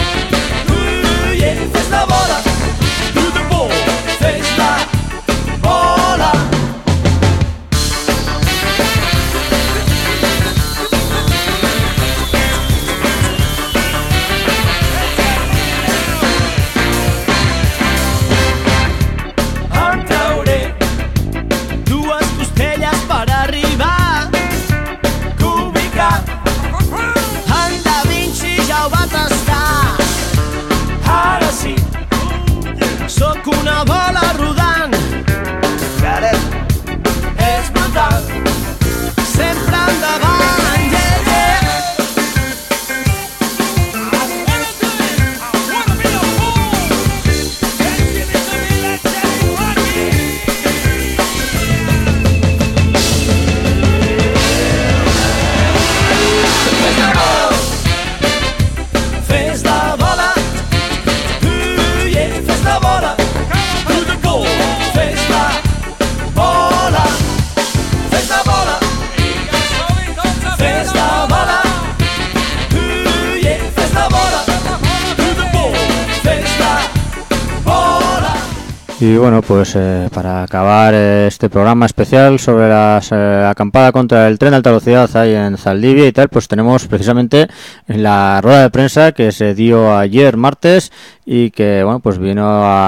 yeah, fes-la bola, to the ball, fes-la bola. Trauré dues costelles per arribar. Cúbica, en Da Vinci ja ho va tastar. Ara sí, sóc una bola rodant. És brutal, sempre endavant, yeah, yeah. Fes la bola, yeah, fes la bola, to the goal, fes la bola, fes la bola, fes la bola, yeah, fes la bola, to the goal, fes la bola.
Y bueno, pues para acabar este programa especial sobre la acampada contra el tren de alta velocidad ahí en Zaldivia y tal, pues tenemos precisamente la rueda de prensa que se dio ayer martes y que bueno, pues vino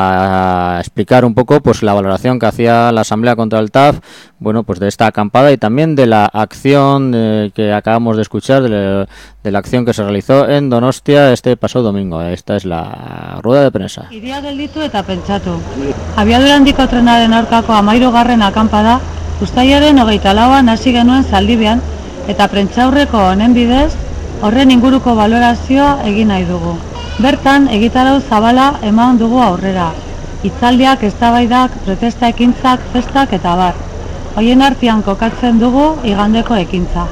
a explicar un poco pues la valoración que hacía la Asamblea contra el TAF, bueno, pues de esta acampada y también de la acción que acabamos de escuchar, de la acción que se realizó en Donostia este pasado domingo. Esta es la rueda de prensa.
Iria gelditu eta pentsatu. Abiadura handiko trenaren aurkako 13. akanpada uztailaren 24an hasi genuen Zaldibian eta prentsaurreko honen bidez horren inguruko balorazioa egin nahi dugu. Bertan egitarau zabala eman dugu aurrera. Hitzaldiak, eztabaidak, protesta ekintzak, festak eta bar. Hoien artean kokatzen dugu igandeko ekintza.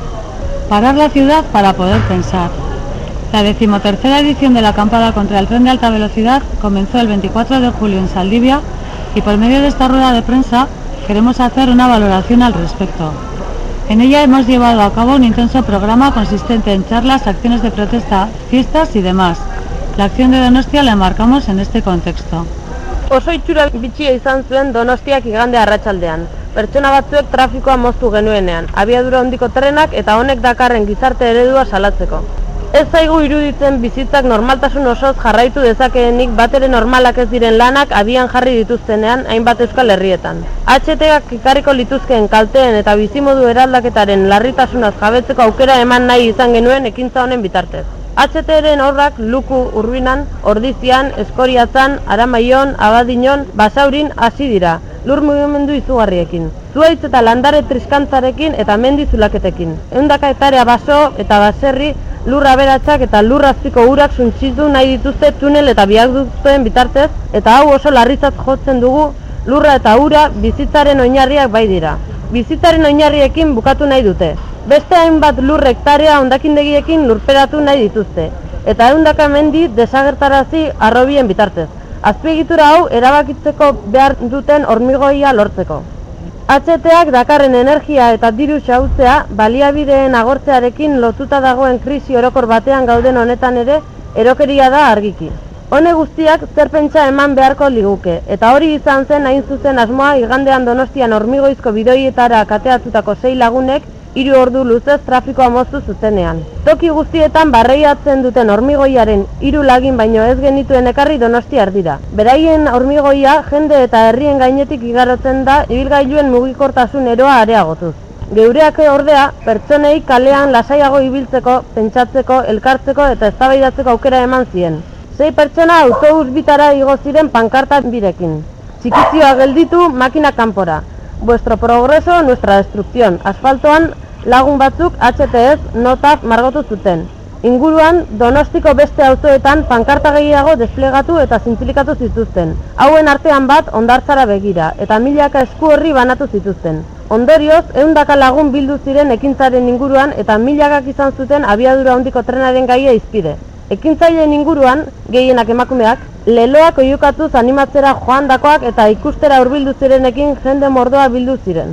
Parar la ciudad para poder pensar. La 13ª edición de la acampada contra el tren de alta velocidad comenzó el 24 de julio en Zaldivia y por medio de esta rueda de prensa queremos hacer una valoración al respecto. En ella hemos llevado a cabo un intenso programa consistente en charlas, acciones de protesta, fiestas y demás. La acción de Donostia la enmarcamos en este contexto.
Oso itxura bitxia izan zuen Donostiak igande arratsaldean. Pertsona batzuek trafikoa moztu genuenean, abiadura handiko trenak eta honek dakarren gizarte eredua salatzeko. Ez zaigu iruditzen bizitzak normaltasun osoz jarraitu dezakeenik batere normalak ez diren lanak abian jarri dituztenean hainbat Euskal Herrietan. HTak ekarriko lituzkeen kalteen eta bizimodu eraldaketaren larritasunaz jabetzeko aukera eman nahi izan genuen ekintza honen bitartez. HTren horrak Luku, Urbinan, Ordizian, Eskoriatzan, Aramaion, Abadiñon, Basaurin hasi dira, lur mugimendu izugarriekin. Zuaitz eta landare triskantzarekin eta mendi zulaketekin. 100 hektarea baso eta baserri, lur aberatsak eta lur azpiko urak suntsitu nahi dituzte tunel eta biaduktoen bitartez, eta hau oso larritzat jotzen dugu, lurra eta ura bizitzaren oinarriak bai dira. Bizitzaren oinarriekin bukatu nahi dute. Beste hainbat lur hektarea hondakindegiekin lurperatu nahi dituzte, eta 100 mendi desagertarazi harrobien bitartez. Azpiegitura hau erabakitzeko behar duten hormigoia lortzeko. HTak dakarren energia eta diru xahutzea baliabideen agortzearekin lotuta dagoen krisi orokor batean gauden honetan ere erokeria da argiki. Hone guztiak zer pentsa eman beharko liguke, eta hori izan zen hain zuzen asmoa igandean Donostian hormigoizko bidoietara kateatutako 6 lagunek 3 ordu luzez trafikoa moztu zutenean. Toki guztietan barreiatzen duten hormigoiaren 3 lagin baino ez genituen ekarri Donostia erdira. Beraien hormigoia jende eta herrien gainetik igarotzen da ibilgailuen mugikortasun eroa areagotuz. Geureak ordea, pertsonei kalean lasaiago ibiltzeko, pentsatzeko, elkartzeko eta eztabaidatzeko aukera eman zien. 6 pertsona autobus bitara igo ziren pankarta birekin. Txikizioa gelditu, makina kanpora. Vuestro progreso, nuestra destrucción. Asfaltoan lagun batzuk HTS notaf margotu zuten. Inguruan, Donostiko beste auzoetan pankarta gehiago desplegatu eta zintzilikatu zituzten. Hauen artean bat hondartzara begira, eta milaka esku horri banatu zituzten. Ondorioz, 100 lagun bildu ziren ekintzaren inguruan eta milakak izan zuten abiadura handiko trenaren gaia izpide. Ekintzaileen inguruan, gehienak emakumeak, leloak oiukatuz animatzera joandakoak eta ikustera hurbildu zirenekin jende mordoa bildu ziren.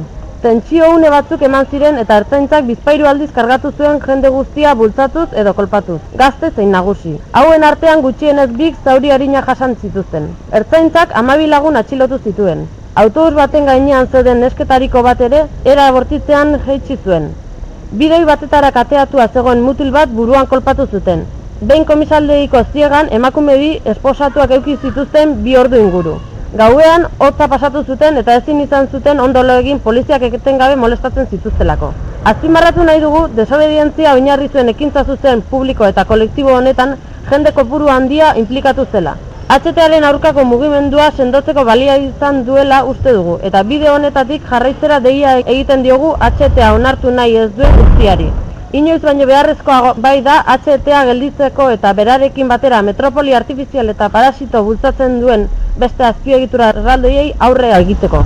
Tentsio une batzuk eman ziren eta ertzaintzak bizpahiru aldiz kargatu zuen jende guztia bultzatuz edo kolpatuz, gazte zein nagusi. Hauen artean gutxienez 2 zauri arina jasan zituzten. Ertzaintzak 12 lagun atxilotu zituen. Autobus baten gainean zeuden nesketariko bat ere era bortitzean jaitsi zuen. Bidoi batetara kateatua zegoen mutil bat buruan kolpatu zuten. Behin komisaldeiko ziegan emakume bi esposatuak eduki zituzten 2 ordu inguru. Gauean, hotza pasatu zuten eta ezin izan zuten ondo lo egin poliziak etengabe molestatzen zituztelako. Azpimarratu nahi dugu, desobedientzia oinarri zuen ekintza zuzen publiko eta kolektibo honetan jende kopuru handia inplikatu zela. HTaren aurkako mugimendua sendotzeko balia izan duela uste dugu, eta bideo honetatik jarraitzera deia egiten diogu HTA onartu nahi ez duen guztiari. Inoiz baino beharrezkoa bai da HTA gelditzeko eta berarekin batera metropoli artifizial eta parasito bultzatzen duen beste azpiegitura erraldoiei aurre egiteko.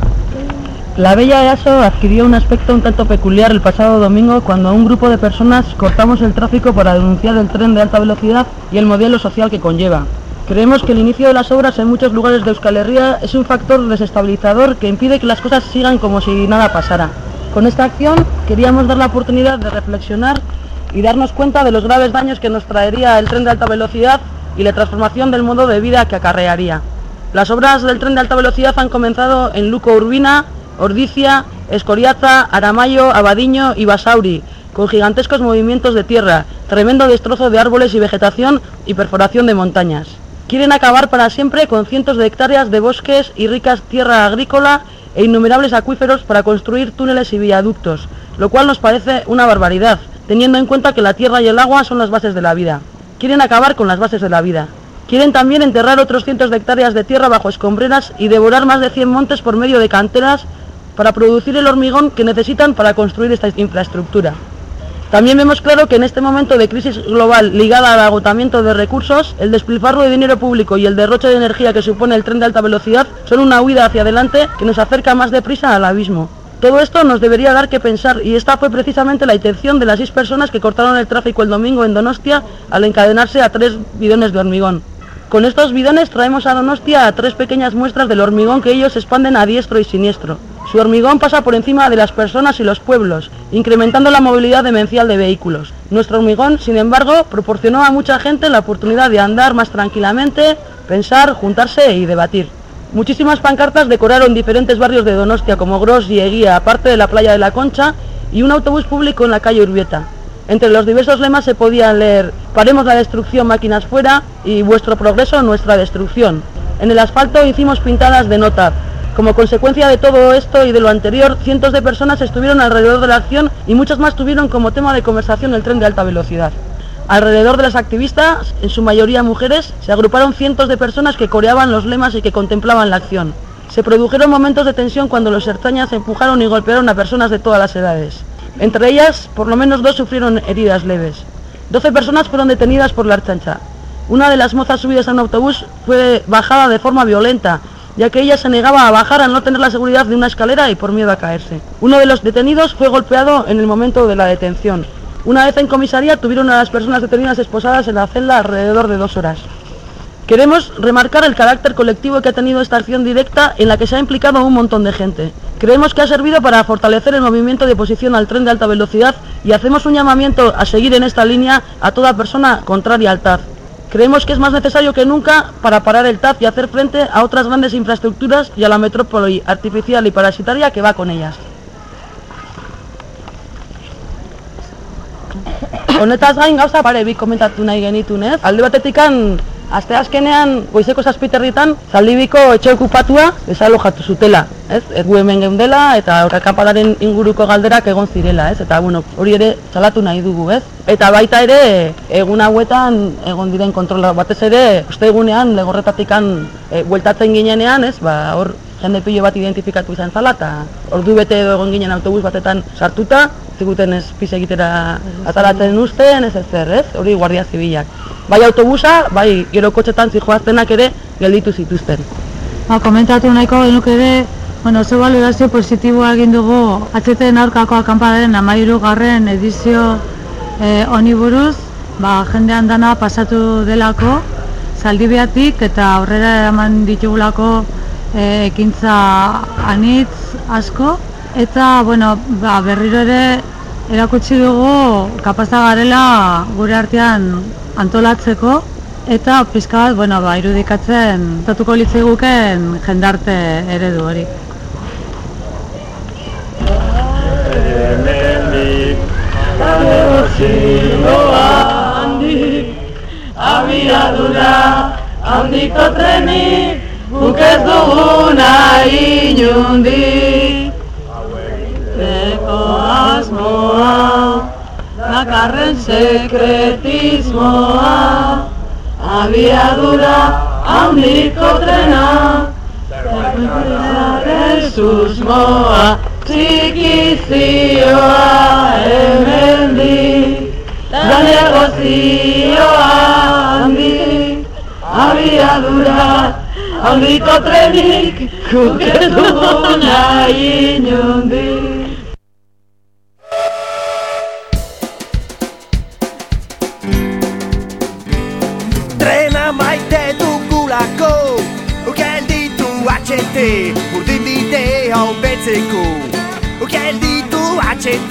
La Bella EASO adquirió un aspecto un tanto peculiar el pasado domingo cuando un grupo de personas cortamos el tráfico para denunciar el tren de alta velocidad y el modelo social que conlleva. Creemos que el inicio de las obras en muchos lugares de Euskal Herria es un factor desestabilizador que impide que las cosas sigan como si nada pasara. Con esta acción queríamos dar la oportunidad de reflexionar y darnos cuenta de los graves daños que nos traería el tren de alta velocidad y la transformación del modo de vida que acarrearía. Las obras del tren de alta velocidad han comenzado en Luco Urbina, Ordizia, Escoriaza, Aramayo, Abadiño y Basauri, con gigantescos movimientos de tierra, tremendo destrozo de árboles y vegetación y perforación de montañas. Quieren acabar para siempre con cientos de hectáreas de bosques y ricas tierra agrícola e innumerables acuíferos para construir túneles y viaductos, lo cual nos parece una barbaridad, teniendo en cuenta que la tierra y el agua son las bases de la vida. Quieren acabar con las bases de la vida. Quieren también enterrar otros cientos de hectáreas de tierra bajo escombreras y devorar más de 100 montes por medio de canteras para producir el hormigón que necesitan para construir esta infraestructura. También vemos claro que en este momento de crisis global ligada al agotamiento de recursos, el despilfarro de dinero público y el derroche de energía que supone el tren de alta velocidad son una huida hacia adelante que nos acerca más deprisa al abismo. Todo esto nos debería dar que pensar y esta fue precisamente la intención de las 6 personas que cortaron el tráfico el domingo en Donostia al encadenarse a 3 bidones de hormigón. Con estos bidones traemos a Donostia a 3 pequeñas muestras del hormigón que ellos expanden a diestro y siniestro. Su hormigón pasa por encima de las personas y los pueblos, incrementando la movilidad demencial de vehículos. Nuestro hormigón, sin embargo, proporcionó a mucha gente la oportunidad de andar más tranquilamente, pensar, juntarse y debatir. Muchísimas pancartas decoraron diferentes barrios de Donostia como Gros y Eguía, aparte de la playa de la Concha, y un autobús público en la calle Urbieta. Entre los diversos lemas se podían leer "Paremos la destrucción, máquinas fuera" y "Vuestro progreso, nuestra destrucción". En el asfalto hicimos pintadas de nota. Como consecuencia de todo esto y de lo anterior, cientos de personas estuvieron alrededor de la acción y muchas más tuvieron como tema de conversación el tren de alta velocidad. Alrededor de las activistas, en su mayoría mujeres, se agruparon cientos de personas que coreaban los lemas y que contemplaban la acción. Se produjeron momentos de tensión cuando los ertzainas empujaron y golpearon a personas de todas las edades. Entre ellas, por lo menos 2 sufrieron heridas leves. 12 personas fueron detenidas por la Ertzaintza. Una de las mozas subidas a un autobús fue bajada de forma violenta, ya que ella se negaba a bajar al no tener la seguridad de una escalera y por miedo a caerse. Uno de los detenidos fue golpeado en el momento de la detención. Una vez en comisaría tuvieron a las personas detenidas esposadas en la celda alrededor de 2 horas. Queremos remarcar el carácter colectivo que ha tenido esta acción directa en la que se ha implicado un montón de gente. Creemos que ha servido para fortalecer el movimiento de oposición al tren de alta velocidad y hacemos un llamamiento a seguir en esta línea a toda persona contraria al TAV. Creemos que es más necesario que nunca para parar el TAV y hacer frente a otras grandes infraestructuras y a la metrópoli artificial y parasitaria que va con ellas. Honetaz gain gauza pare bi komentatu nahi genitun, ez? Alde batetikan, asteazkenean, goizeko 7:00 Zaldibiko etxe okupatua desalojatu zutela, ez? Gu hemen geundela eta akanpadaren inguruko galderak egon zirela, ez? Eta bueno, hori ere salatu nahi dugu, ez? Eta baita ere, egun hauetan egon diren kontrola batez ere, ostegunean legorretatikan bueltatzen ginenean, ez? Ba, hor jende pilo bat identifikatu izan zala eta ordu bete edo egon ginen autobus batetan sartuta, ziguten ez pis egitera ataratzen uzten, ez ezer, ez? Hori guardia zibilak. Bai autobusa, bai gero kotxetan zijoaztenak ere gelditu zituzten.
Komentatu nahiko genuke ere, oso balorazio positiboa egin dugu HTen aurkako akanpadaren 13. edizio honi buruz, jende andana pasatu delako Zaldibiatik eta aurrera eraman ditugulako ekintza anitz asko, Eta, bueno, berriro ere erakutsi dugu kapazta garela gure artean antolatzeko eta pizka bat, bueno, irudikatzen tatuko litzaiguken jendarte eredu hori.
Abiadura handiko trenik guk ez duguna inundik. Eko asmoa dakarren sekretismoa, abiadura handiko trena zerren susmoa, txikizioa hemendik da negozioa handik, abiadura handiko trenik guk ez duguna inundik.
Trena maite dugulako, gelditu HT, urdin bidea hobetzeko. Gelditu HT,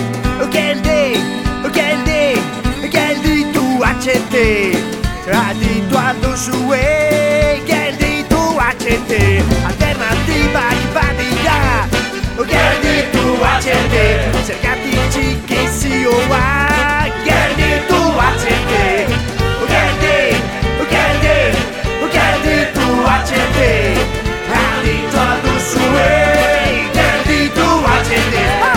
gelditu HT, aditu alduzue, gelditu HT, alternatibak badira, gelditu HT, zergatik txikizioa, gelditu HT. Gelditu HT, aditu alduzue, gelditu HT.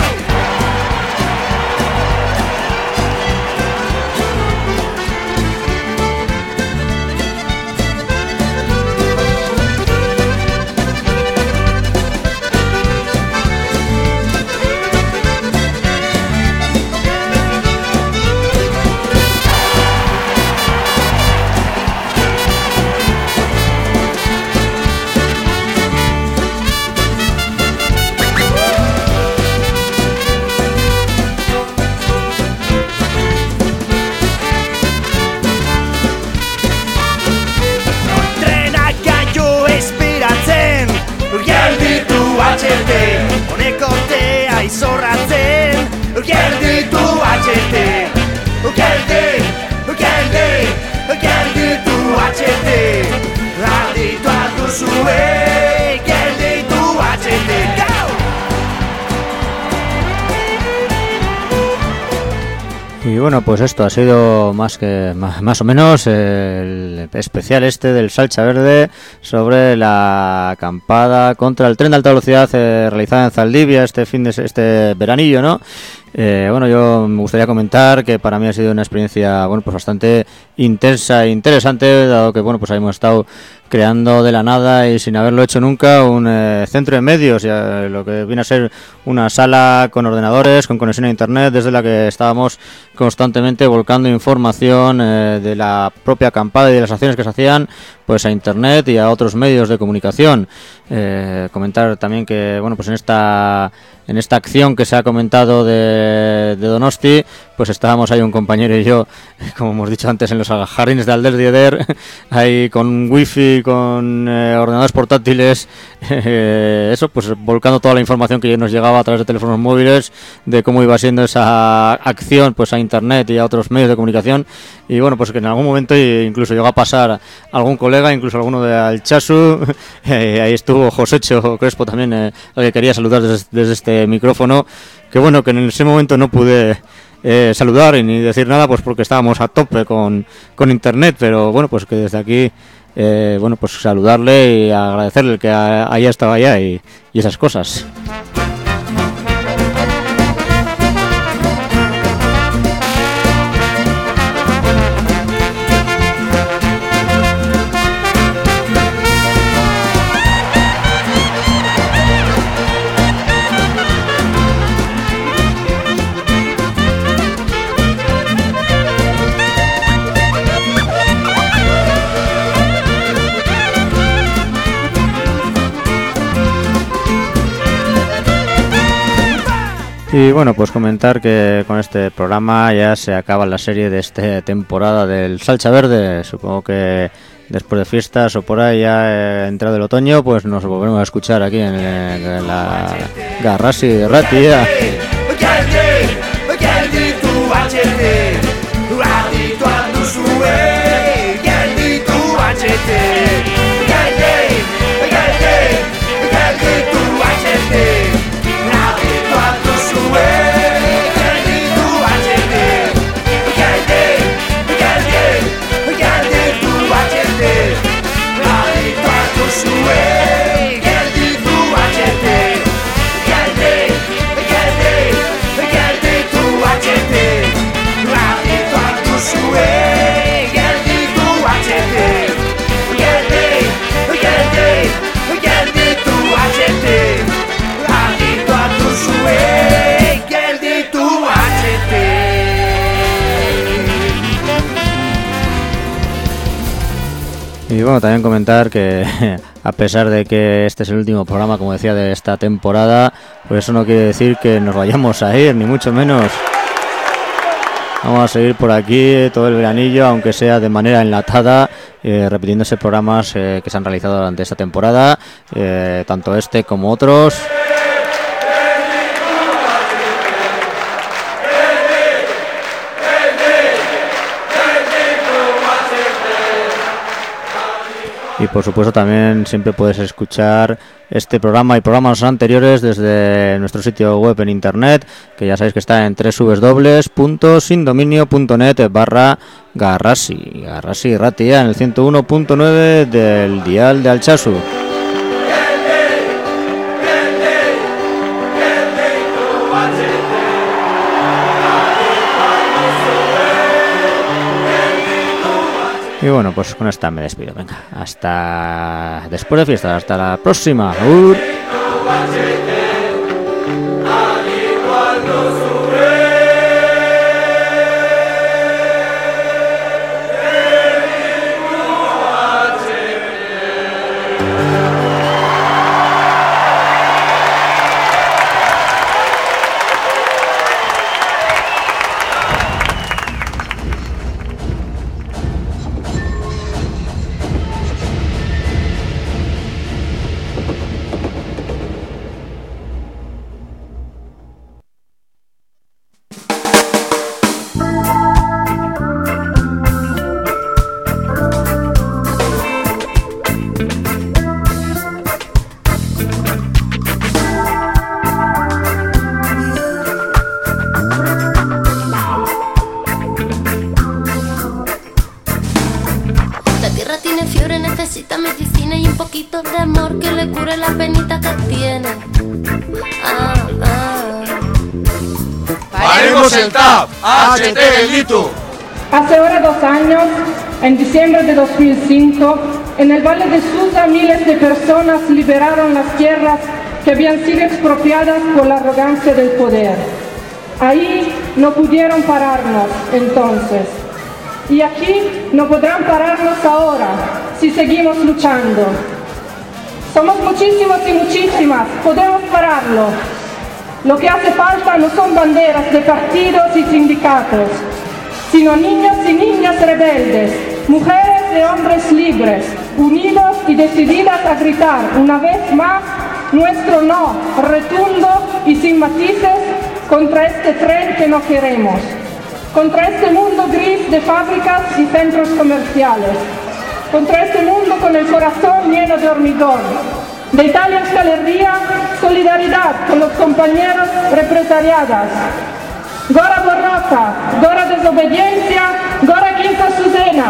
Honekotea izorratzen, gelditu HT, gelditu HT, aditu alduzue, gelditu HT, go!
Y bueno, pues esto ha sido más o menos el especial este del Salcha Verde sobre la acampada contra el tren de alta velocidad realizada en Zaldivia este veranillo, ¿no? Bueno, yo me gustaría comentar que para mí ha sido una experiencia, bueno, pues bastante intensa e interesante, dado que, bueno, pues hemos estado creando de la nada y sin haberlo hecho nunca un centro de medios, lo que viene a ser una sala con ordenadores, con conexión a internet, desde la que estábamos constantemente volcando información de la propia acampada y de las acciones que se hacían, pues a internet y a otros medios de comunicación. Comentar también que, bueno, pues en esta acción que se ha comentado de Donosti, pues estábamos ahí un compañero y yo, como hemos dicho antes, en los jardines de Alder de Eder, ahí con wifi, con ordenadores portátiles, eso, pues volcando toda la información que nos llegaba a través de teléfonos móviles de cómo iba siendo esa acción, pues a internet y a otros medios de comunicación. Y bueno, pues que en algún momento incluso llegó a pasar algún colega, incluso alguno de Alchazu, ahí estuvo Josecho Crespo también, al que quería saludar desde este micrófono, que bueno, que en ese momento no pude saludar y ni decir nada, pues porque estábamos a tope con internet, pero bueno, pues que desde aquí, bueno, pues saludarle y agradecerle que haya estado allá y esas cosas. Y bueno, pues comentar que con este programa ya se acaba la serie de esta temporada del Salcha Verde. Supongo que después de fiestas o por ahí ya entrado el otoño, pues nos volveremos a escuchar aquí en la Garrasi Ratia. Y bueno, también comentar que a pesar de que este es el último programa, como decía, de esta temporada, pues eso no quiere decir que nos vayamos a ir, ni mucho menos. Vamos a seguir por aquí todo el veranillo, aunque sea de manera enlatada, repitiéndose programas que se han realizado durante esta temporada, tanto este como otros. Y por supuesto también siempre puedes escuchar este programa y programas anteriores desde nuestro sitio web en internet, que ya sabéis que está en www.sindominio.net/Garrasi Ratia, en el 101.9 del dial de Altsasu. Y bueno, pues con esta me despido. Venga, hasta después de fiesta, hasta la próxima.
Hace ahora 2 años, en diciembre de 2005, en el Valle de Susa miles de personas liberaron las tierras que habían sido expropiadas por la arrogancia del poder. Ahí no pudieron pararnos entonces. Y aquí no podrán pararnos ahora si seguimos luchando. Somos muchísimos y muchísimas, podemos pararlo. Lo que hace falta no son banderas de partidos y sindicatos, sino niños y niñas rebeldes, mujeres y hombres libres, unidos y decididas a gritar una vez más nuestro no, rotundo y sin matices, contra este tren que no queremos, contra este mundo gris de fábricas y centros comerciales, contra este mundo con el corazón lleno de hormigón. De Italia Euskal Herria, solidaridad con los compañeros represaliadas. Gora borroca, gora desobediencia, gora quinta sudena.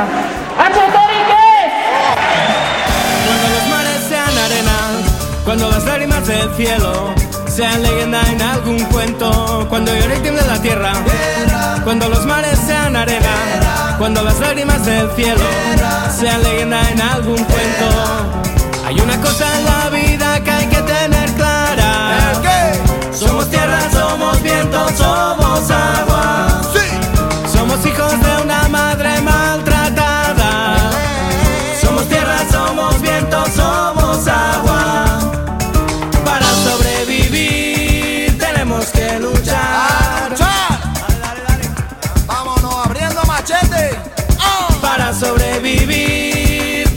Cuando los mares sean arena, cuando las lágrimas del cielo sean leyenda en algún cuento, cuando llore y tiemble la tierra, cuando los mares sean arena, cuando las lágrimas del cielo sean leyenda en algún cuento. Hay una cosa en la vida que hay que tener clara. ¿El qué? Somos tierra, somos viento, somos agua. Sí. Somos hijos de una madre maltratada. Somos tierra, somos viento, somos agua. Para sobrevivir tenemos que luchar.
Dale, vámonos abriendo machete.
Para sobrevivir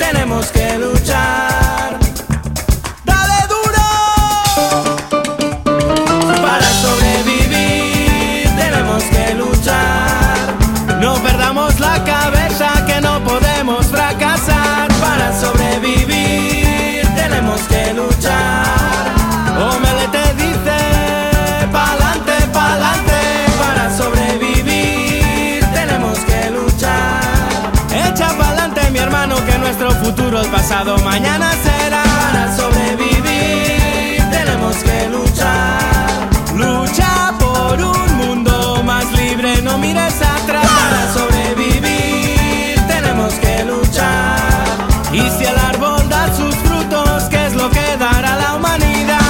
futuro, el pasado, mañana será. Para sobrevivir tenemos que luchar. Lucha por un mundo más libre, no mires atrás. Para sobrevivir tenemos que luchar. Y si el árbol da sus frutos, ¿qué es lo que dará la humanidad?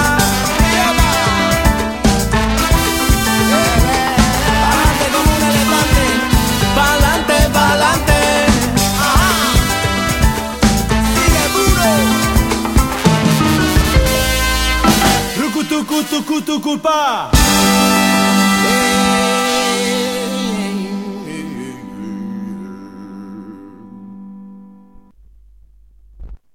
Pa'lante como un elefante, pa'lante, pa'lante. Sigue duro. Rucutucutucutuculpa.